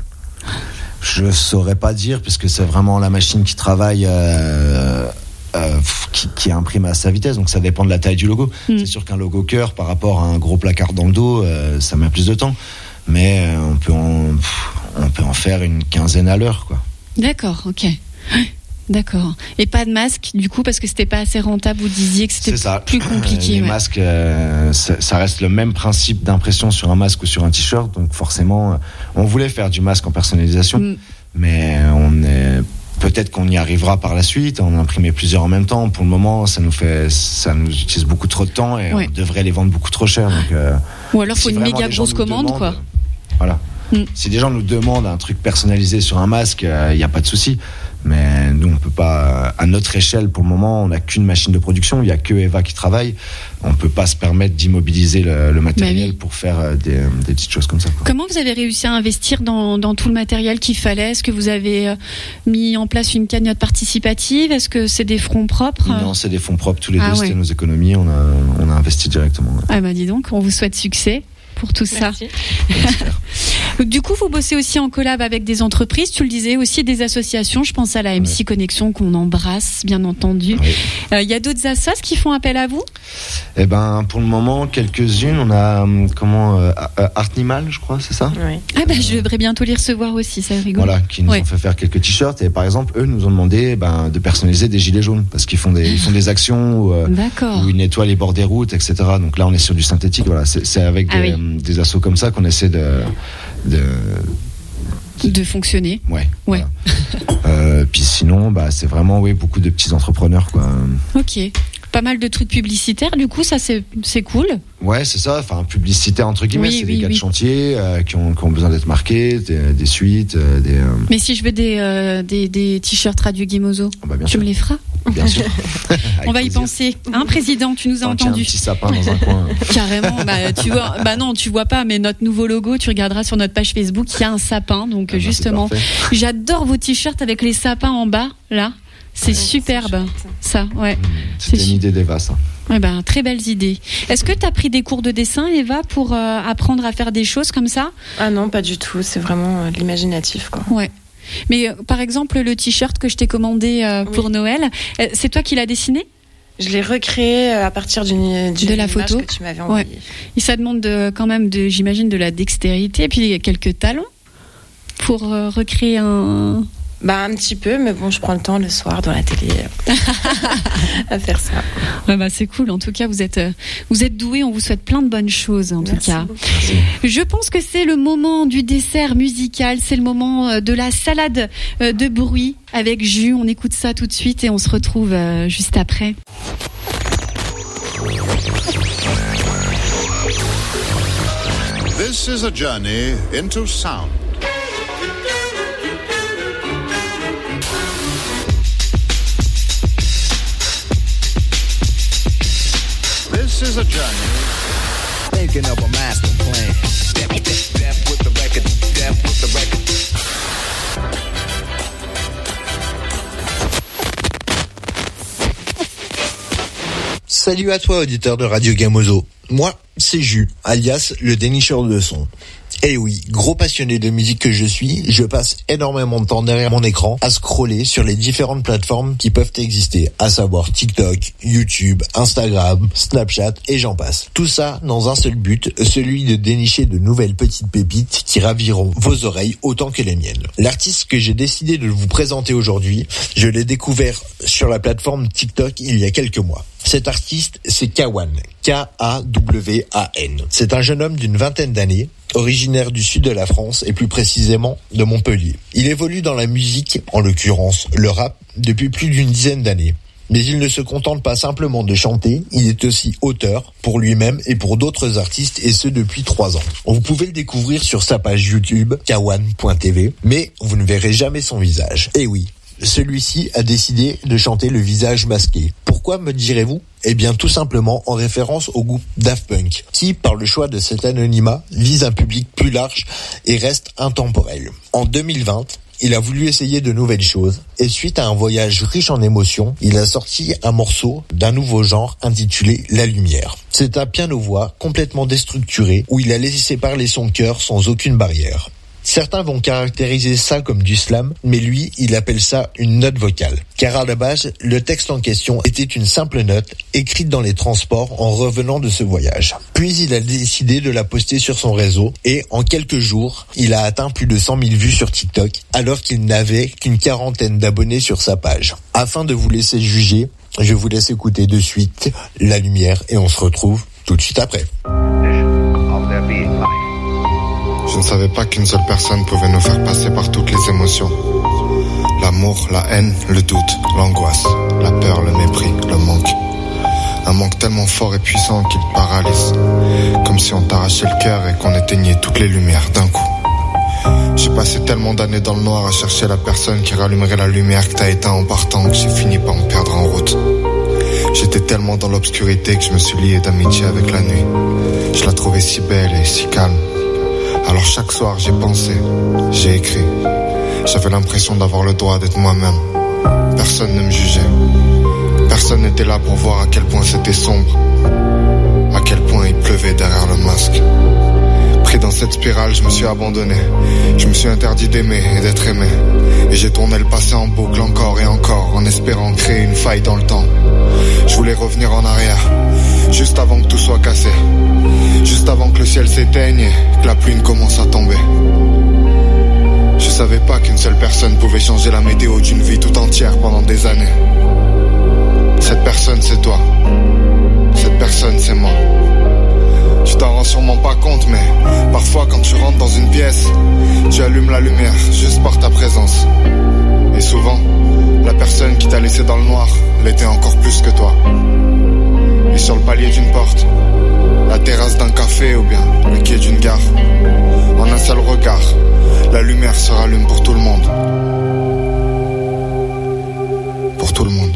Je saurais pas dire, puisque c'est vraiment la machine qui travaille. Euh, euh, qui, qui imprime à sa vitesse, donc ça dépend de la taille du logo. Mm. C'est sûr qu'un logo cœur par rapport à un gros placard dans le dos, euh, ça met plus de temps, mais euh, on peut en, pff, on peut en faire une quinzaine à l'heure, quoi. D'accord, ok. D'accord. Et pas de masque, du coup, parce que c'était pas assez rentable, vous disiez que c'était C'est ça. plus compliqué. Les ouais. masques, euh, ça, ça reste le même principe d'impression sur un masque ou sur un t-shirt, donc forcément, euh, on voulait faire du masque en personnalisation, Mm. mais on est peut-être qu'on y arrivera par la suite. On a imprimé plusieurs en même temps. Pour le moment, ça nous fait, ça nous utilise beaucoup trop de temps et Ouais. on devrait les vendre beaucoup trop cher. Donc, euh, Ou alors, faut si une vraiment méga les gens grosse nous commande, demandent, quoi. euh, Voilà. Mm. Si des gens nous demandent un truc personnalisé sur un masque, il euh, n'y a pas de souci. Mais nous, on peut pas, à notre échelle, pour le moment, on n'a qu'une machine de production. Il n'y a que Eva qui travaille. On peut pas se permettre d'immobiliser le, le matériel bah oui. pour faire des, des petites choses comme ça, quoi. Comment vous avez réussi à investir dans, dans tout le matériel qu'il fallait ? Est-ce que vous avez mis en place une cagnotte participative ? Est-ce que c'est des fonds propres ? Non, c'est des fonds propres. Tous les ah deux, ouais. c'était nos économies. On a, on a investi directement. Ouais. Ah bah dis donc, on vous souhaite succès pour tout Merci. ça. Du coup, vous bossez aussi en collab avec des entreprises, tu le disais, aussi des associations. Je pense à la M C ouais. Connexion qu'on embrasse, bien entendu. Il oui. euh, y a d'autres assos qui font appel à vous ? Eh ben, pour le moment, quelques-unes. On a comment euh, Artnimal, je crois, c'est ça ? Oui. Ah bah, je devrais bientôt les recevoir aussi, ça rigole. Voilà, qui nous ouais. ont fait faire quelques t-shirts. Et par exemple, eux nous ont demandé ben, de personnaliser des gilets jaunes parce qu'ils font des, ils font des actions où, euh, où ils nettoient les bords des routes, et cetera. Donc là, on est sur du synthétique. Voilà, c'est, c'est avec des, ah oui. des assos comme ça qu'on essaie de de, de fonctionner. Ouais. Ouais. Voilà. euh, puis sinon, bah c'est vraiment oui beaucoup de petits entrepreneurs quoi. Ok. Pas mal de trucs publicitaires, du coup, ça c'est c'est cool. Ouais, c'est ça. Enfin, publicitaire entre guillemets, oui, c'est oui, des gars oui. de chantier euh, qui ont qui ont besoin d'être marqués, des, des suites, euh, des. Euh... Mais si je veux des euh, des, des t-shirts Radio Guémozo, oh, bah, bien tu sûr. me les feras ? Bien sûr. On va y penser. Hein, président, tu nous as enfin, entendu. Un petit sapin dans un coin. Carrément. Bah, tu vois, bah non, tu vois pas, mais notre nouveau logo, tu regarderas sur notre page Facebook, il y a un sapin. Donc, ah, justement, bah, j'adore vos t-shirts avec les sapins en bas, là. C'est ouais, superbe. C'est ça, ouais. Mmh, c'était c'est une idée d'Eva, ça. Ouais, ben, très belles idées. Est-ce que tu as pris des cours de dessin, Eva, pour euh, apprendre à faire des choses comme ça ? Ah non, pas du tout. C'est vraiment euh, de l'imaginatif, quoi. Ouais. Mais euh, par exemple, le t-shirt que je t'ai commandé euh, pour oui. Noël, euh, c'est toi qui l'as dessiné ? Je l'ai recréé à partir d'une, d'une de la photo que tu m'avais envoyée. Ouais. Et ça demande de, quand même, de, j'imagine, de la dextérité et puis quelques talents pour euh, recréer un... Bah un petit peu, mais bon, je prends le temps le soir dans la télé à faire ça. Ouais, bah c'est cool. En tout cas, vous êtes vous êtes doués. On vous souhaite plein de bonnes choses. En Merci tout cas, beaucoup. Je pense que c'est le moment du dessert musical. C'est le moment de la salade de bruit avec jus. On écoute ça tout de suite et on se retrouve juste après. This is a journey into sound. This is a journey. Thinking of a master plan. Step, step, step with the record. Step with the record. Salut à toi, auditeur de Radio Gamozo. Moi, c'est Jus, alias le dénicheur de son. Eh oui, gros passionné de musique que je suis, je passe énormément de temps derrière mon écran à scroller sur les différentes plateformes qui peuvent exister, à savoir TikTok, YouTube, Instagram, Snapchat et j'en passe. Tout ça dans un seul but, celui de dénicher de nouvelles petites pépites qui raviront vos oreilles autant que les miennes. L'artiste que j'ai décidé de vous présenter aujourd'hui, je l'ai découvert sur la plateforme TikTok il y a quelques mois. Cet artiste, c'est Kawan, K A W A N. C'est un jeune homme d'une vingtaine d'années, originaire du sud de la France et plus précisément de Montpellier. Il évolue dans la musique, en l'occurrence le rap, depuis plus d'une dizaine d'années. Mais il ne se contente pas simplement de chanter, il est aussi auteur pour lui-même et pour d'autres artistes et ce depuis trois ans. Vous pouvez le découvrir sur sa page YouTube, kawan point t v, mais vous ne verrez jamais son visage. Et oui, celui-ci a décidé de chanter le visage masqué. Pourquoi, me direz-vous ? Eh bien, tout simplement en référence au groupe Daft Punk, qui, par le choix de cet anonymat, vise un public plus large et reste intemporel. En deux mille vingt, il a voulu essayer de nouvelles choses, et suite à un voyage riche en émotions, il a sorti un morceau d'un nouveau genre intitulé La Lumière. C'est un piano-voix complètement déstructuré, où il a laissé parler son cœur sans aucune barrière. Certains vont caractériser ça comme du slam, mais lui, il appelle ça une note vocale. Car à la base, le texte en question était une simple note écrite dans les transports en revenant de ce voyage. Puis il a décidé de la poster sur son réseau et en quelques jours, il a atteint plus de cent mille vues sur TikTok alors qu'il n'avait qu'une quarantaine d'abonnés sur sa page. Afin de vous laisser juger, je vous laisse écouter de suite La Lumière et on se retrouve tout de suite après. Je ne savais pas qu'une seule personne pouvait nous faire passer par toutes les émotions. L'amour, la haine, le doute, l'angoisse, la peur, le mépris, le manque. Un manque tellement fort et puissant qu'il te paralyse. Comme si on t'arrachait le cœur et qu'on éteignait toutes les lumières d'un coup. J'ai passé tellement d'années dans le noir à chercher la personne qui rallumerait la lumière que t'as éteint en partant, que j'ai fini par me perdre en route. J'étais tellement dans l'obscurité que je me suis lié d'amitié avec la nuit. Je la trouvais si belle et si calme. Alors chaque soir j'ai pensé, j'ai écrit. J'avais l'impression d'avoir le droit d'être moi-même. Personne ne me jugeait. Personne n'était là pour voir à quel point c'était sombre, à quel point il pleuvait derrière le masque. Pris dans cette spirale, je me suis abandonné. Je me suis interdit d'aimer et d'être aimé. Et j'ai tourné le passé en boucle encore et encore, en espérant créer une faille dans le temps. Je voulais revenir en arrière, juste avant que tout soit cassé, juste avant que le ciel s'éteigne et que la pluie ne commence à tomber. Je savais pas qu'une seule personne pouvait changer la météo d'une vie tout entière pendant des années. Cette personne c'est toi, cette personne c'est moi. Tu t'en rends sûrement pas compte, mais parfois quand tu rentres dans une pièce, tu allumes la lumière juste par ta présence. Et souvent, la personne qui t'a laissé dans le noir l'était encore plus que toi. Et sur le palier d'une porte, la terrasse d'un café ou bien le quai d'une gare, en un seul regard, la lumière se rallume pour tout le monde. Pour tout le monde.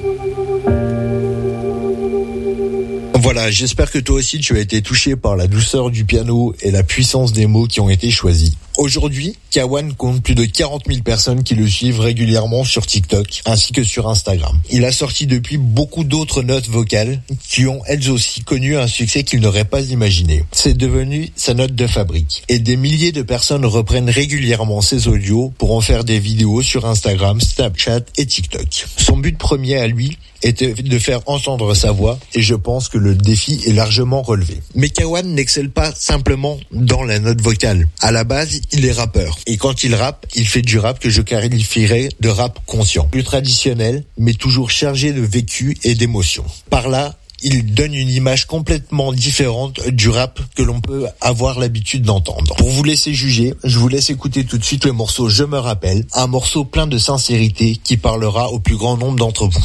Voilà, j'espère que toi aussi tu as été touché par la douceur du piano et la puissance des mots qui ont été choisis. Aujourd'hui, Kawan compte plus de quarante mille personnes qui le suivent régulièrement sur TikTok ainsi que sur Instagram. Il a sorti depuis beaucoup d'autres notes vocales qui ont elles aussi connu un succès qu'il n'aurait pas imaginé. C'est devenu sa note de fabrique. Et des milliers de personnes reprennent régulièrement ses audios pour en faire des vidéos sur Instagram, Snapchat et TikTok. Son but premier à lui était de faire entendre sa voix et je pense que le défi est largement relevé. Mais Kawan n'excelle pas simplement dans la note vocale. À la base, il est rappeur. Et quand il rappe, il fait du rap que je qualifierais de rap conscient. Plus traditionnel, mais toujours chargé de vécu et d'émotions. Par là, il donne une image complètement différente du rap que l'on peut avoir l'habitude d'entendre. Pour vous laisser juger, je vous laisse écouter tout de suite le morceau Je me rappelle, un morceau plein de sincérité qui parlera au plus grand nombre d'entre vous.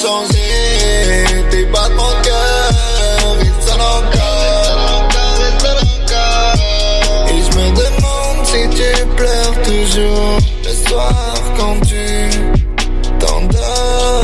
Tes battements de cœur, ils sonnent encore. jour, le soir quand tu t'endors.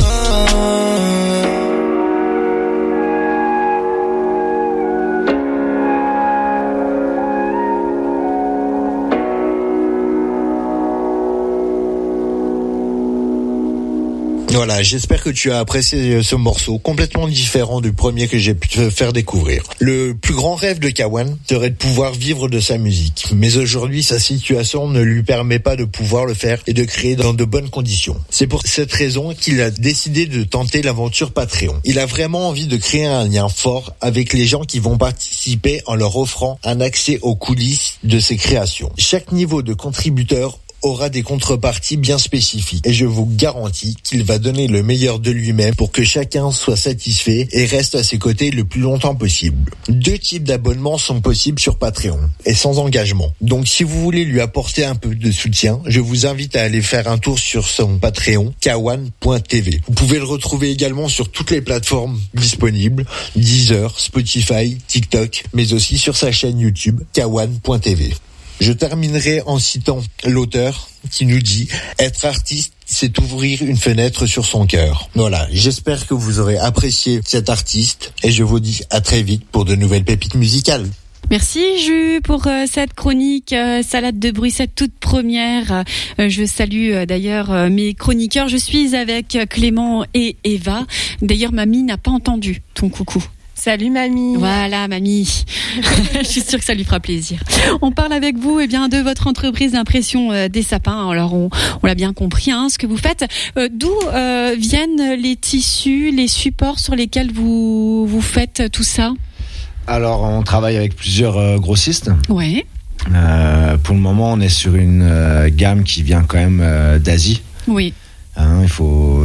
Voilà, j'espère que tu as apprécié ce morceau, complètement différent du premier que j'ai pu te faire découvrir. Le plus grand rêve de Kawan serait de pouvoir vivre de sa musique. Mais aujourd'hui, sa situation ne lui permet pas de pouvoir le faire et de créer dans de bonnes conditions. C'est pour cette raison qu'il a décidé de tenter l'aventure Patreon. Il a vraiment envie de créer un lien fort avec les gens qui vont participer en leur offrant un accès aux coulisses de ses créations. Chaque niveau de contributeur aura des contreparties bien spécifiques et je vous garantis qu'il va donner le meilleur de lui-même pour que chacun soit satisfait et reste à ses côtés le plus longtemps possible. Deux types d'abonnements sont possibles sur Patreon et sans engagement. Donc si vous voulez lui apporter un peu de soutien, je vous invite à aller faire un tour sur son Patreon kawan point t v. Vous pouvez le retrouver également sur toutes les plateformes disponibles, Deezer, Spotify, TikTok, mais aussi sur sa chaîne YouTube kawan point t v. Je terminerai en citant l'auteur qui nous dit « Être artiste, c'est ouvrir une fenêtre sur son cœur ». Voilà, j'espère que vous aurez apprécié cet artiste et je vous dis à très vite pour de nouvelles pépites musicales. Merci Jus pour euh, cette chronique euh, Salade de bruit, cette toute première. Euh, je salue euh, d'ailleurs euh, mes chroniqueurs. Je suis avec euh, Clément et Eva. D'ailleurs, mamie n'a pas entendu ton coucou. Salut mamie. Voilà mamie. Je suis sûre que ça lui fera plaisir. On parle avec vous eh bien de votre entreprise d'impression euh, des sapins. Alors on, on l'a bien compris hein, ce que vous faites. Euh, d'où euh, viennent les tissus, les supports sur lesquels vous vous faites tout ça? Alors on travaille avec plusieurs euh, grossistes. Ouais. Euh, pour le moment on est sur une euh, gamme qui vient quand même euh, d'Asie. Oui. Hein, il faut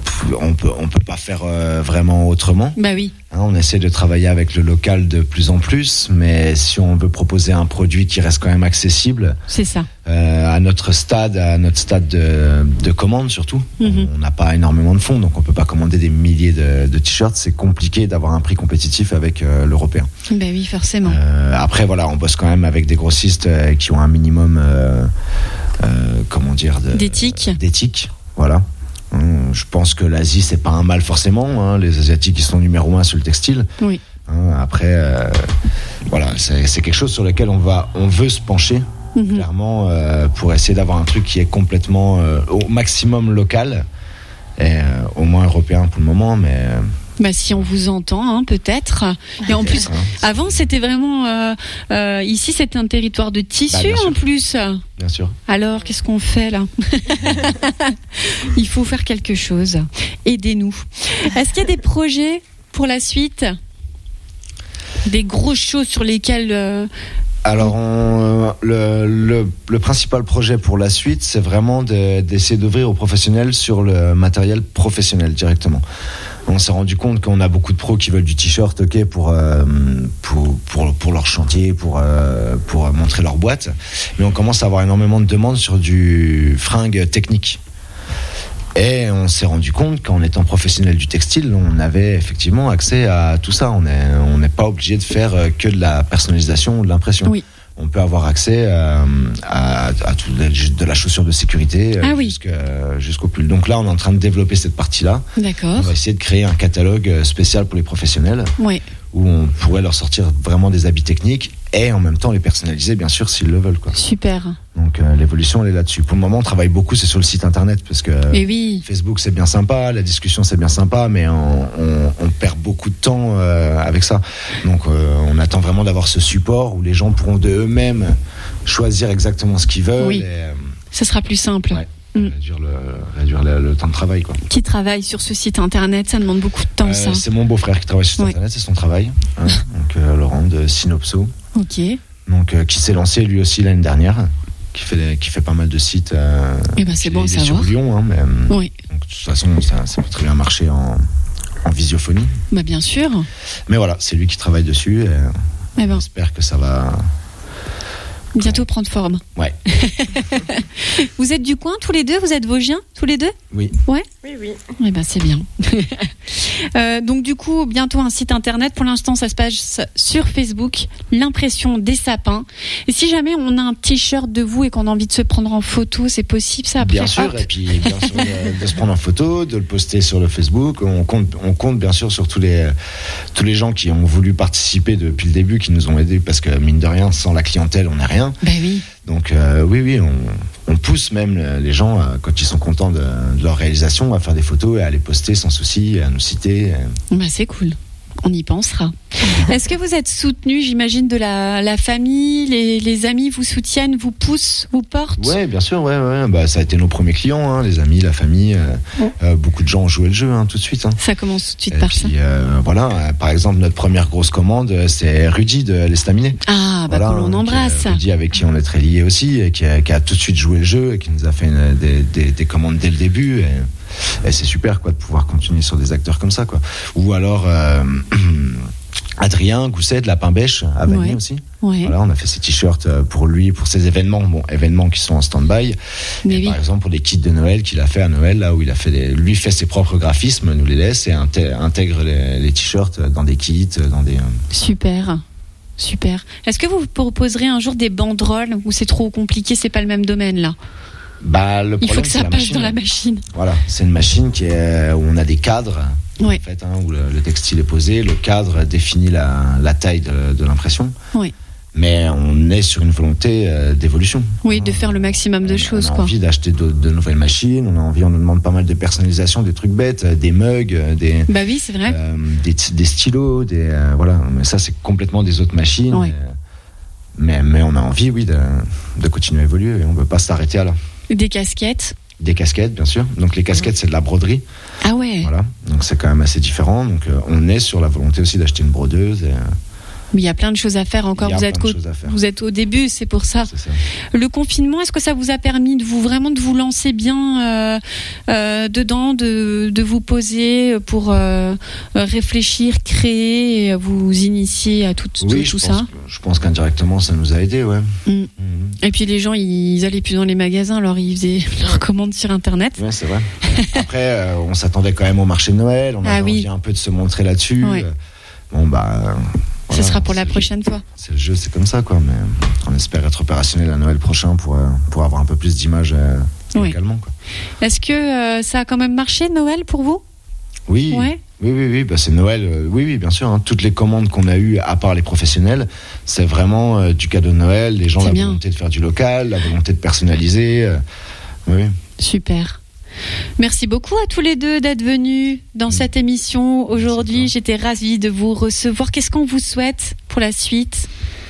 on peut on peut pas faire euh, vraiment autrement. Bah oui. Hein, on essaie de travailler avec le local de plus en plus, mais si on veut proposer un produit qui reste quand même accessible, c'est ça. Euh, à notre stade, à notre stade de, de commande surtout, mm-hmm. on n'a pas énormément de fonds, donc on peut pas commander des milliers de, de t-shirts. C'est compliqué d'avoir un prix compétitif avec euh, l'européen. Bah oui, forcément. Euh, après voilà, on bosse quand même avec des grossistes euh, qui ont un minimum, euh, euh, comment dire, de, d'éthique. D'éthique, voilà. Je pense que l'Asie c'est pas un mal forcément, hein. Les Asiatiques ils sont numéro un sur le textile. Oui. Hein, après, euh, voilà, c'est, c'est quelque chose sur lequel on va, on veut se pencher mm-hmm. clairement euh, pour essayer d'avoir un truc qui est complètement euh, au maximum local et euh, au moins européen pour le moment, mais. Euh, Bah si on vous entend, hein, peut-être. Et en plus, avant c'était vraiment euh, euh, ici c'était un territoire de tissu bah, en plus. Bien sûr. Alors qu'est-ce qu'on fait là? Il faut faire quelque chose. Aidez-nous. Est-ce qu'il y a des projets pour la suite? Des grosses choses sur lesquelles euh... Alors, on, le, le, le principal projet pour la suite, c'est vraiment de, d'essayer d'ouvrir aux professionnels sur le matériel professionnel directement. On s'est rendu compte qu'on a beaucoup de pros qui veulent du t-shirt, ok, pour euh, pour pour pour leur chantier, pour euh, pour montrer leur boîte, mais on commence à avoir énormément de demandes sur du fringue technique. Et on s'est rendu compte qu'en étant professionnel du textile, on avait effectivement accès à tout ça. On est, on n'est pas obligé de faire que de la personnalisation ou de l'impression. Oui. On peut avoir accès à, à, à tout, de la chaussure de sécurité ah oui. jusqu'à, jusqu'au pull. Donc là, on est en train de développer cette partie-là. D'accord. On va essayer de créer un catalogue spécial pour les professionnels. Oui. Où on pourrait leur sortir vraiment des habits techniques et en même temps les personnaliser, bien sûr, s'ils le veulent, quoi. Super. Donc euh, l'évolution, elle est là-dessus. Pour le moment, on travaille beaucoup, c'est sur le site internet, parce que et oui. Facebook, c'est bien sympa, la discussion, c'est bien sympa, mais on, on, on perd beaucoup de temps euh, avec ça. Donc euh, on attend vraiment d'avoir ce support où les gens pourront de eux-mêmes choisir exactement ce qu'ils veulent. Oui. Et, euh, ça sera plus simple. Ouais. Mmh. Réduire, le, réduire le, le temps de travail, quoi. Qui travaille sur ce site internet, ça demande beaucoup de temps, euh, ça. C'est mon beau-frère qui travaille sur ce site oui. internet, c'est son travail. Hein, donc euh, Laurent de Synopso. Ok. Donc euh, qui s'est lancé lui aussi l'année dernière, qui fait qui fait pas mal de sites. Euh, et ben c'est bon à savoir. Sur Lyon, hein, mais oui. Donc, de toute façon ça, ça peut très bien marcher en, en visiophonie. Bah bien sûr. Mais voilà, c'est lui qui travaille dessus. Et, et ben. J'espère que ça va. Bientôt prendre forme. Ouais. Vous êtes du coin tous les deux? Vous êtes Vosgiens tous les deux? Oui. Ouais. Oui, oui. Eh ben c'est bien. Euh, donc du coup, bientôt un site internet. Pour l'instant, ça se passe sur Facebook. L'impression des sapins. Et si jamais on a un t-shirt de vous et qu'on a envie de se prendre en photo, c'est possible ça après. Bien sûr, hop. et puis bien sûr de, de se prendre en photo, de le poster sur le Facebook. On compte, on compte bien sûr sur tous les tous les gens qui ont voulu participer depuis le début, qui nous ont aidés, parce que mine de rien, sans la clientèle, on n'est rien. Ben oui. Donc euh, oui, oui, on, on pousse même les gens, euh, quand ils sont contents de, de leur réalisation, à faire des photos et à les poster sans souci, à nous citer. Bah, c'est cool. On y pensera. Est-ce que vous êtes soutenu, j'imagine, de la, la famille, les, les amis vous soutiennent, vous poussent, vous portent? Ouais, bien sûr, ouais, ouais. Bah, ça a été nos premiers clients, hein, les amis, la famille. Euh, ouais. euh, beaucoup de gens ont joué le jeu, hein, tout de suite. Hein. Ça commence tout de suite et par puis, ça. Euh, voilà, euh, par exemple, notre première grosse commande, c'est Rudy de l'Estaminet. Ah, bah, voilà, qu'on embrasse. Qui, euh, Rudy, avec qui on est très liés aussi, et qui a, qui a tout de suite joué le jeu, et qui nous a fait une, des, des, des commandes dès le début. Et, et c'est super, quoi, de pouvoir continuer sur des acteurs comme ça, quoi. Ou alors, euh, Adrien Gousset de Lapin Bêche à Vanille, ouais. aussi. Ouais. Voilà, on a fait ses t-shirts pour lui, pour ses événements, bon, événements qui sont en stand-by. Mais et oui. Par exemple, pour les kits de Noël qu'il a fait à Noël, là où il a fait des, lui fait ses propres graphismes, nous les laisse et intègre les, les t-shirts dans des kits, dans des. Super. Super. Est-ce que vous proposerez un jour des banderoles ou c'est trop compliqué, c'est pas le même domaine là? Bah, le problème, il faut que ça passe machine. dans la machine. Voilà, c'est une machine qui est, où on a des cadres, oui. en fait, hein, où le, le textile est posé, le cadre définit la, la taille de, de l'impression. Oui. Mais on est sur une volonté euh, d'évolution. Oui, de faire le maximum de on, choses. On a quoi. envie d'acheter de, de nouvelles machines, on a envie, on nous demande pas mal de personnalisation, des trucs bêtes, des mugs, des. Bah oui, c'est vrai. Euh, des, des stylos, des euh, voilà. Mais ça, c'est complètement des autres machines. Oui. Et, mais mais on a envie, oui, de, de continuer à évoluer et on veut pas s'arrêter à là. Des casquettes. Des casquettes, bien sûr. Donc les casquettes, c'est de la broderie. Ah ouais. Voilà. Donc c'est quand même assez différent. Donc euh, on est sur la volonté aussi d'acheter une brodeuse. Et, euh, Mais il y a plein de choses à faire encore. Il y a Vous êtes, plein au, de choses à faire. vous êtes au début, c'est pour ça. C'est ça. Le confinement, est-ce que ça vous a permis de vous vraiment de vous lancer bien euh, euh, dedans, de, de vous poser pour euh, réfléchir, créer, et vous initier à tout, oui, tout, tout je ça? pense, Je pense qu'indirectement, ça nous a aidés, ouais. Mmh. Mmh. Et puis les gens, ils allaient plus dans les magasins, alors ils faisaient leurs commandes sur Internet. Ouais, c'est vrai. Après, euh, on s'attendait quand même au marché de Noël. On ah, avait oui. envie un peu de se montrer là-dessus. Ouais. Bon, bah. Voilà, ce sera pour la le prochaine jeu. fois. C'est le jeu, c'est comme ça, quoi. Mais on espère être opérationnel à Noël prochain pour, euh, pour avoir un peu plus d'images euh, oui. localement, quoi. Est-ce que euh, ça a quand même marché, Noël, pour vous? Oui. Ouais. Oui, oui, oui, bah c'est Noël. Euh, oui, oui, bien sûr. Hein. Toutes les commandes qu'on a eues, à part les professionnels, c'est vraiment euh, du cadeau de Noël. Les gens, c'est la bien. volonté de faire du local, la volonté de personnaliser. Euh, oui. Super. Merci beaucoup à tous les deux d'être venus dans mmh. cette émission aujourd'hui. J'étais ravie de vous recevoir. Qu'est-ce qu'on vous souhaite pour la suite?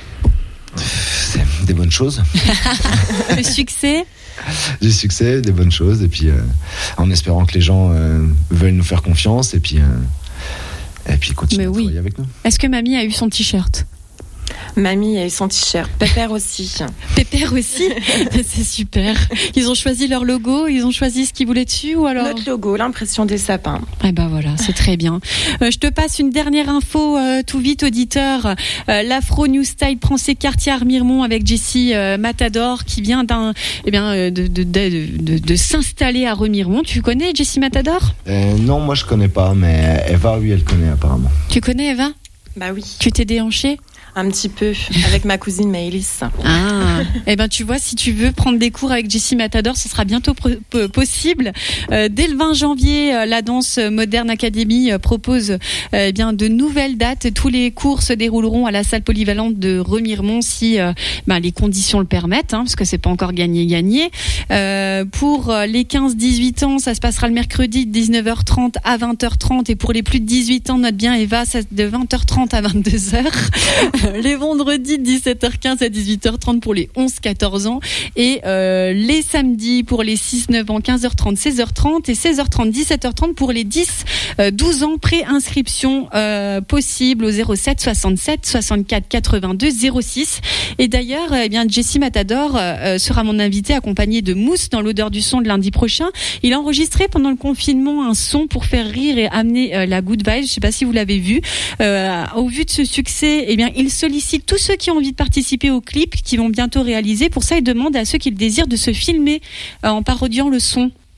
Des bonnes choses. Le succès. Du succès, des bonnes choses, et puis euh, en espérant que les gens euh, veulent nous faire confiance, et puis euh, et puis continuer Mais à oui. travailler avec nous. Est-ce que Mamie a eu son t-shirt? Mamie a eu son t-shirt. Pépère aussi. Pépère aussi. C'est super. Ils ont choisi leur logo, ils ont choisi ce qu'ils voulaient dessus, ou alors notre logo, l'impression des sapins. Eh ben voilà, c'est très bien. Euh, je te passe une dernière info euh, tout vite, auditeur. Euh, L'Afro New Style prend ses quartiers à Remiremont avec Jessie euh, Matador qui vient d'un, eh bien, euh, de, de, de, de, de s'installer à Remiremont. Tu connais Jessie Matador? euh, Non, moi je connais pas, mais Eva, oui, elle connaît apparemment. Tu connais Eva? Bah oui. Tu t'es déhanchée? Un petit peu, avec ma cousine Maëlys. Ah, eh ben tu vois, si tu veux prendre des cours avec Jessie Matador, ce sera bientôt pro- po- possible. Euh, dès le vingt janvier, euh, la Danse Moderne Academy euh, propose euh, eh bien de nouvelles dates. Tous les cours se dérouleront à la salle polyvalente de Remiremont si euh, ben, les conditions le permettent, hein, parce que c'est pas encore gagné-gagné. Euh, pour les quinze dix-huit ans, ça se passera le mercredi de dix-neuf heures trente à vingt heures trente, et pour les plus de dix-huit ans, note bien Eva, c'est de vingt heures trente à vingt-deux heures. Les vendredis de dix-sept heures quinze à dix-huit heures trente pour les onze quatorze ans, et euh, les samedis pour les six neuf ans quinze heures trente seize heures trente, et seize heures trente dix-sept heures trente pour les dix douze ans. Pré-inscription euh, possible au zéro sept soixante-sept soixante-quatre quatre-vingt-deux zéro six. Et d'ailleurs, eh bien Jessie Matador euh, sera mon invité accompagné de Mousse dans l'odeur du son de lundi prochain. Il a enregistré pendant le confinement un son pour faire rire et amener euh, la good vibe. Je sais pas si vous l'avez vu. Euh, au vu de ce succès, eh bien il sollicite tous ceux qui ont envie de participer au clip qui vont bientôt réaliser. Pour ça, il demande à ceux qui le désirent de se filmer euh, en parodiant le son.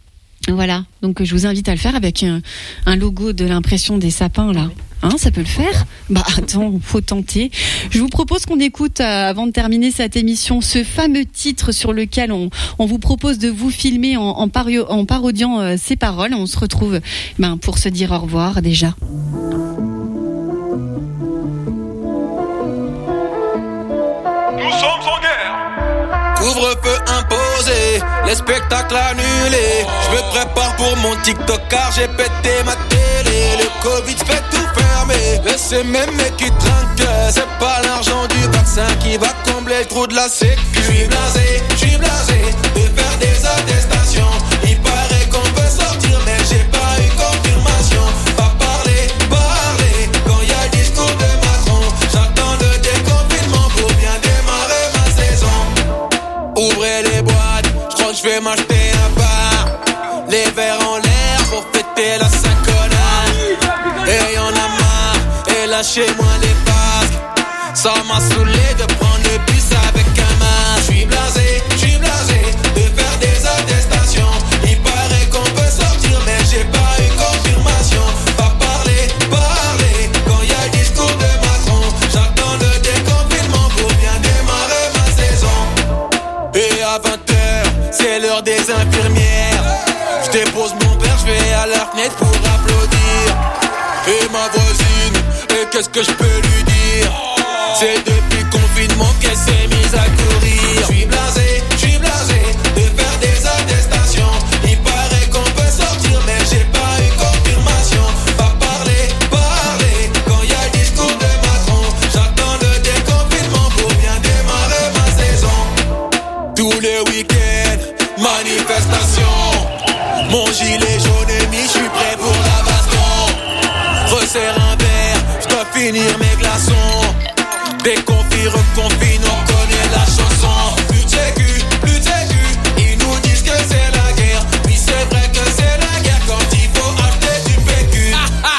Voilà, donc je vous invite à le faire avec un, un logo de l'impression des sapins là. Hein, ça peut le faire ? Bah attends, faut tenter. Je vous propose qu'on écoute, euh, avant de terminer cette émission, ce fameux titre sur lequel on, on vous propose de vous filmer en, en, pario, en parodiant euh, ces paroles. On se retrouve ben, pour se dire au revoir déjà. Nous sommes en guerre. Couvre-feu imposé, les spectacles annulés. Je me prépare pour mon TikTok car j'ai pété ma télé. Le Covid fait tout fermer, le C M M qui trinque. C'est pas l'argent du vaccin qui va combler le trou de la sécu. J'suis blasé, j'suis blasé de faire des attestations. Il paraît qu'on peut sortir mais j'ai pas eu confirmation. Pas parler, parler quand y a le discours de Macron. J'attends le déconfinement pour bien démarrer ma saison. Ouvrez les boîtes, j'crois que j'vais m'acheter un bar. Les verres en l'air pour fêter la Saint-Connard. Et y'en a marre, et lâchez-moi les basques. Ça m'a saoulé de prendre le bus avec un masque. J'suis blasé, j'suis blasé de faire des attestations. Il paraît qu'on peut sortir mais j'ai pas eu confirmation. Pas parler, parler quand y a le discours de Macron. J'attends le déconfinement pour bien démarrer ma saison. Et à vingt heures, c'est l'heure des infirmières. J'dépose mon père, j'vais à la fenêtre pour applaudir. Et ma voisine, et qu'est-ce que je peux lui dire? C'est depuis le confinement qu'elle s'est mise à courir. J'suis blasé, j'suis blasé de faire des attestations. Il paraît qu'on peut sortir mais j'ai pas eu confirmation. Pas parler, parler quand y a le discours de Macron. J'attends le déconfinement pour bien démarrer ma saison. Tous les week-ends, manifestation. Mon gilet jaune est mis, j'suis prêt pour la baston. Resserre un verre, j'dois finir mes glaçons. Déconfie, reconfine, on connaît la chanson. Plus de sécu, plus de sécu, ils nous disent que c'est la guerre. Oui c'est vrai que c'est la guerre quand il faut acheter du P Q.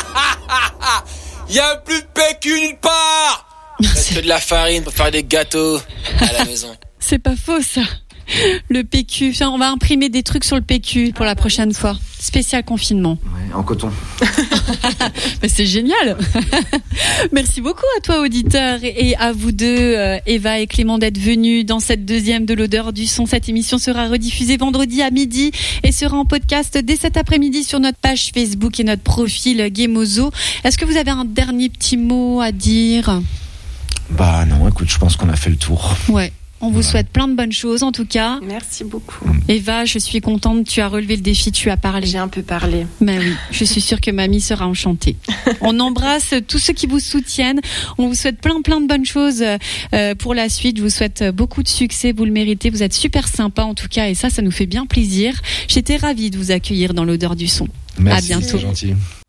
Y'a plus de P Q nulle part. Reste que de la farine pour faire des gâteaux à la maison. C'est pas faux ça. Le P Q, enfin, on va imprimer des trucs sur le P Q pour la prochaine fois. Spécial confinement. Ouais, en coton. Mais c'est génial. Merci beaucoup à toi auditeur et à vous deux, Eva et Clément, d'être venus dans cette deuxième de l'odeur du son. Cette émission sera rediffusée vendredi à midi et sera en podcast dès cet après-midi sur notre page Facebook et notre profil Gamozo. Est-ce que vous avez un dernier petit mot à dire ? Bah non, écoute, je pense qu'on a fait le tour. Ouais. On vous souhaite plein de bonnes choses en tout cas. Merci beaucoup. Eva, je suis contente, tu as relevé le défi, tu as parlé. J'ai un peu parlé. Mais oui, je suis sûre que mamie sera enchantée. On embrasse tous ceux qui vous soutiennent. On vous souhaite plein plein de bonnes choses euh, pour la suite. Je vous souhaite beaucoup de succès, vous le méritez. Vous êtes super sympa en tout cas et ça, ça nous fait bien plaisir. J'étais ravie de vous accueillir dans l'odeur du son. Merci, à bientôt. c'est gentil.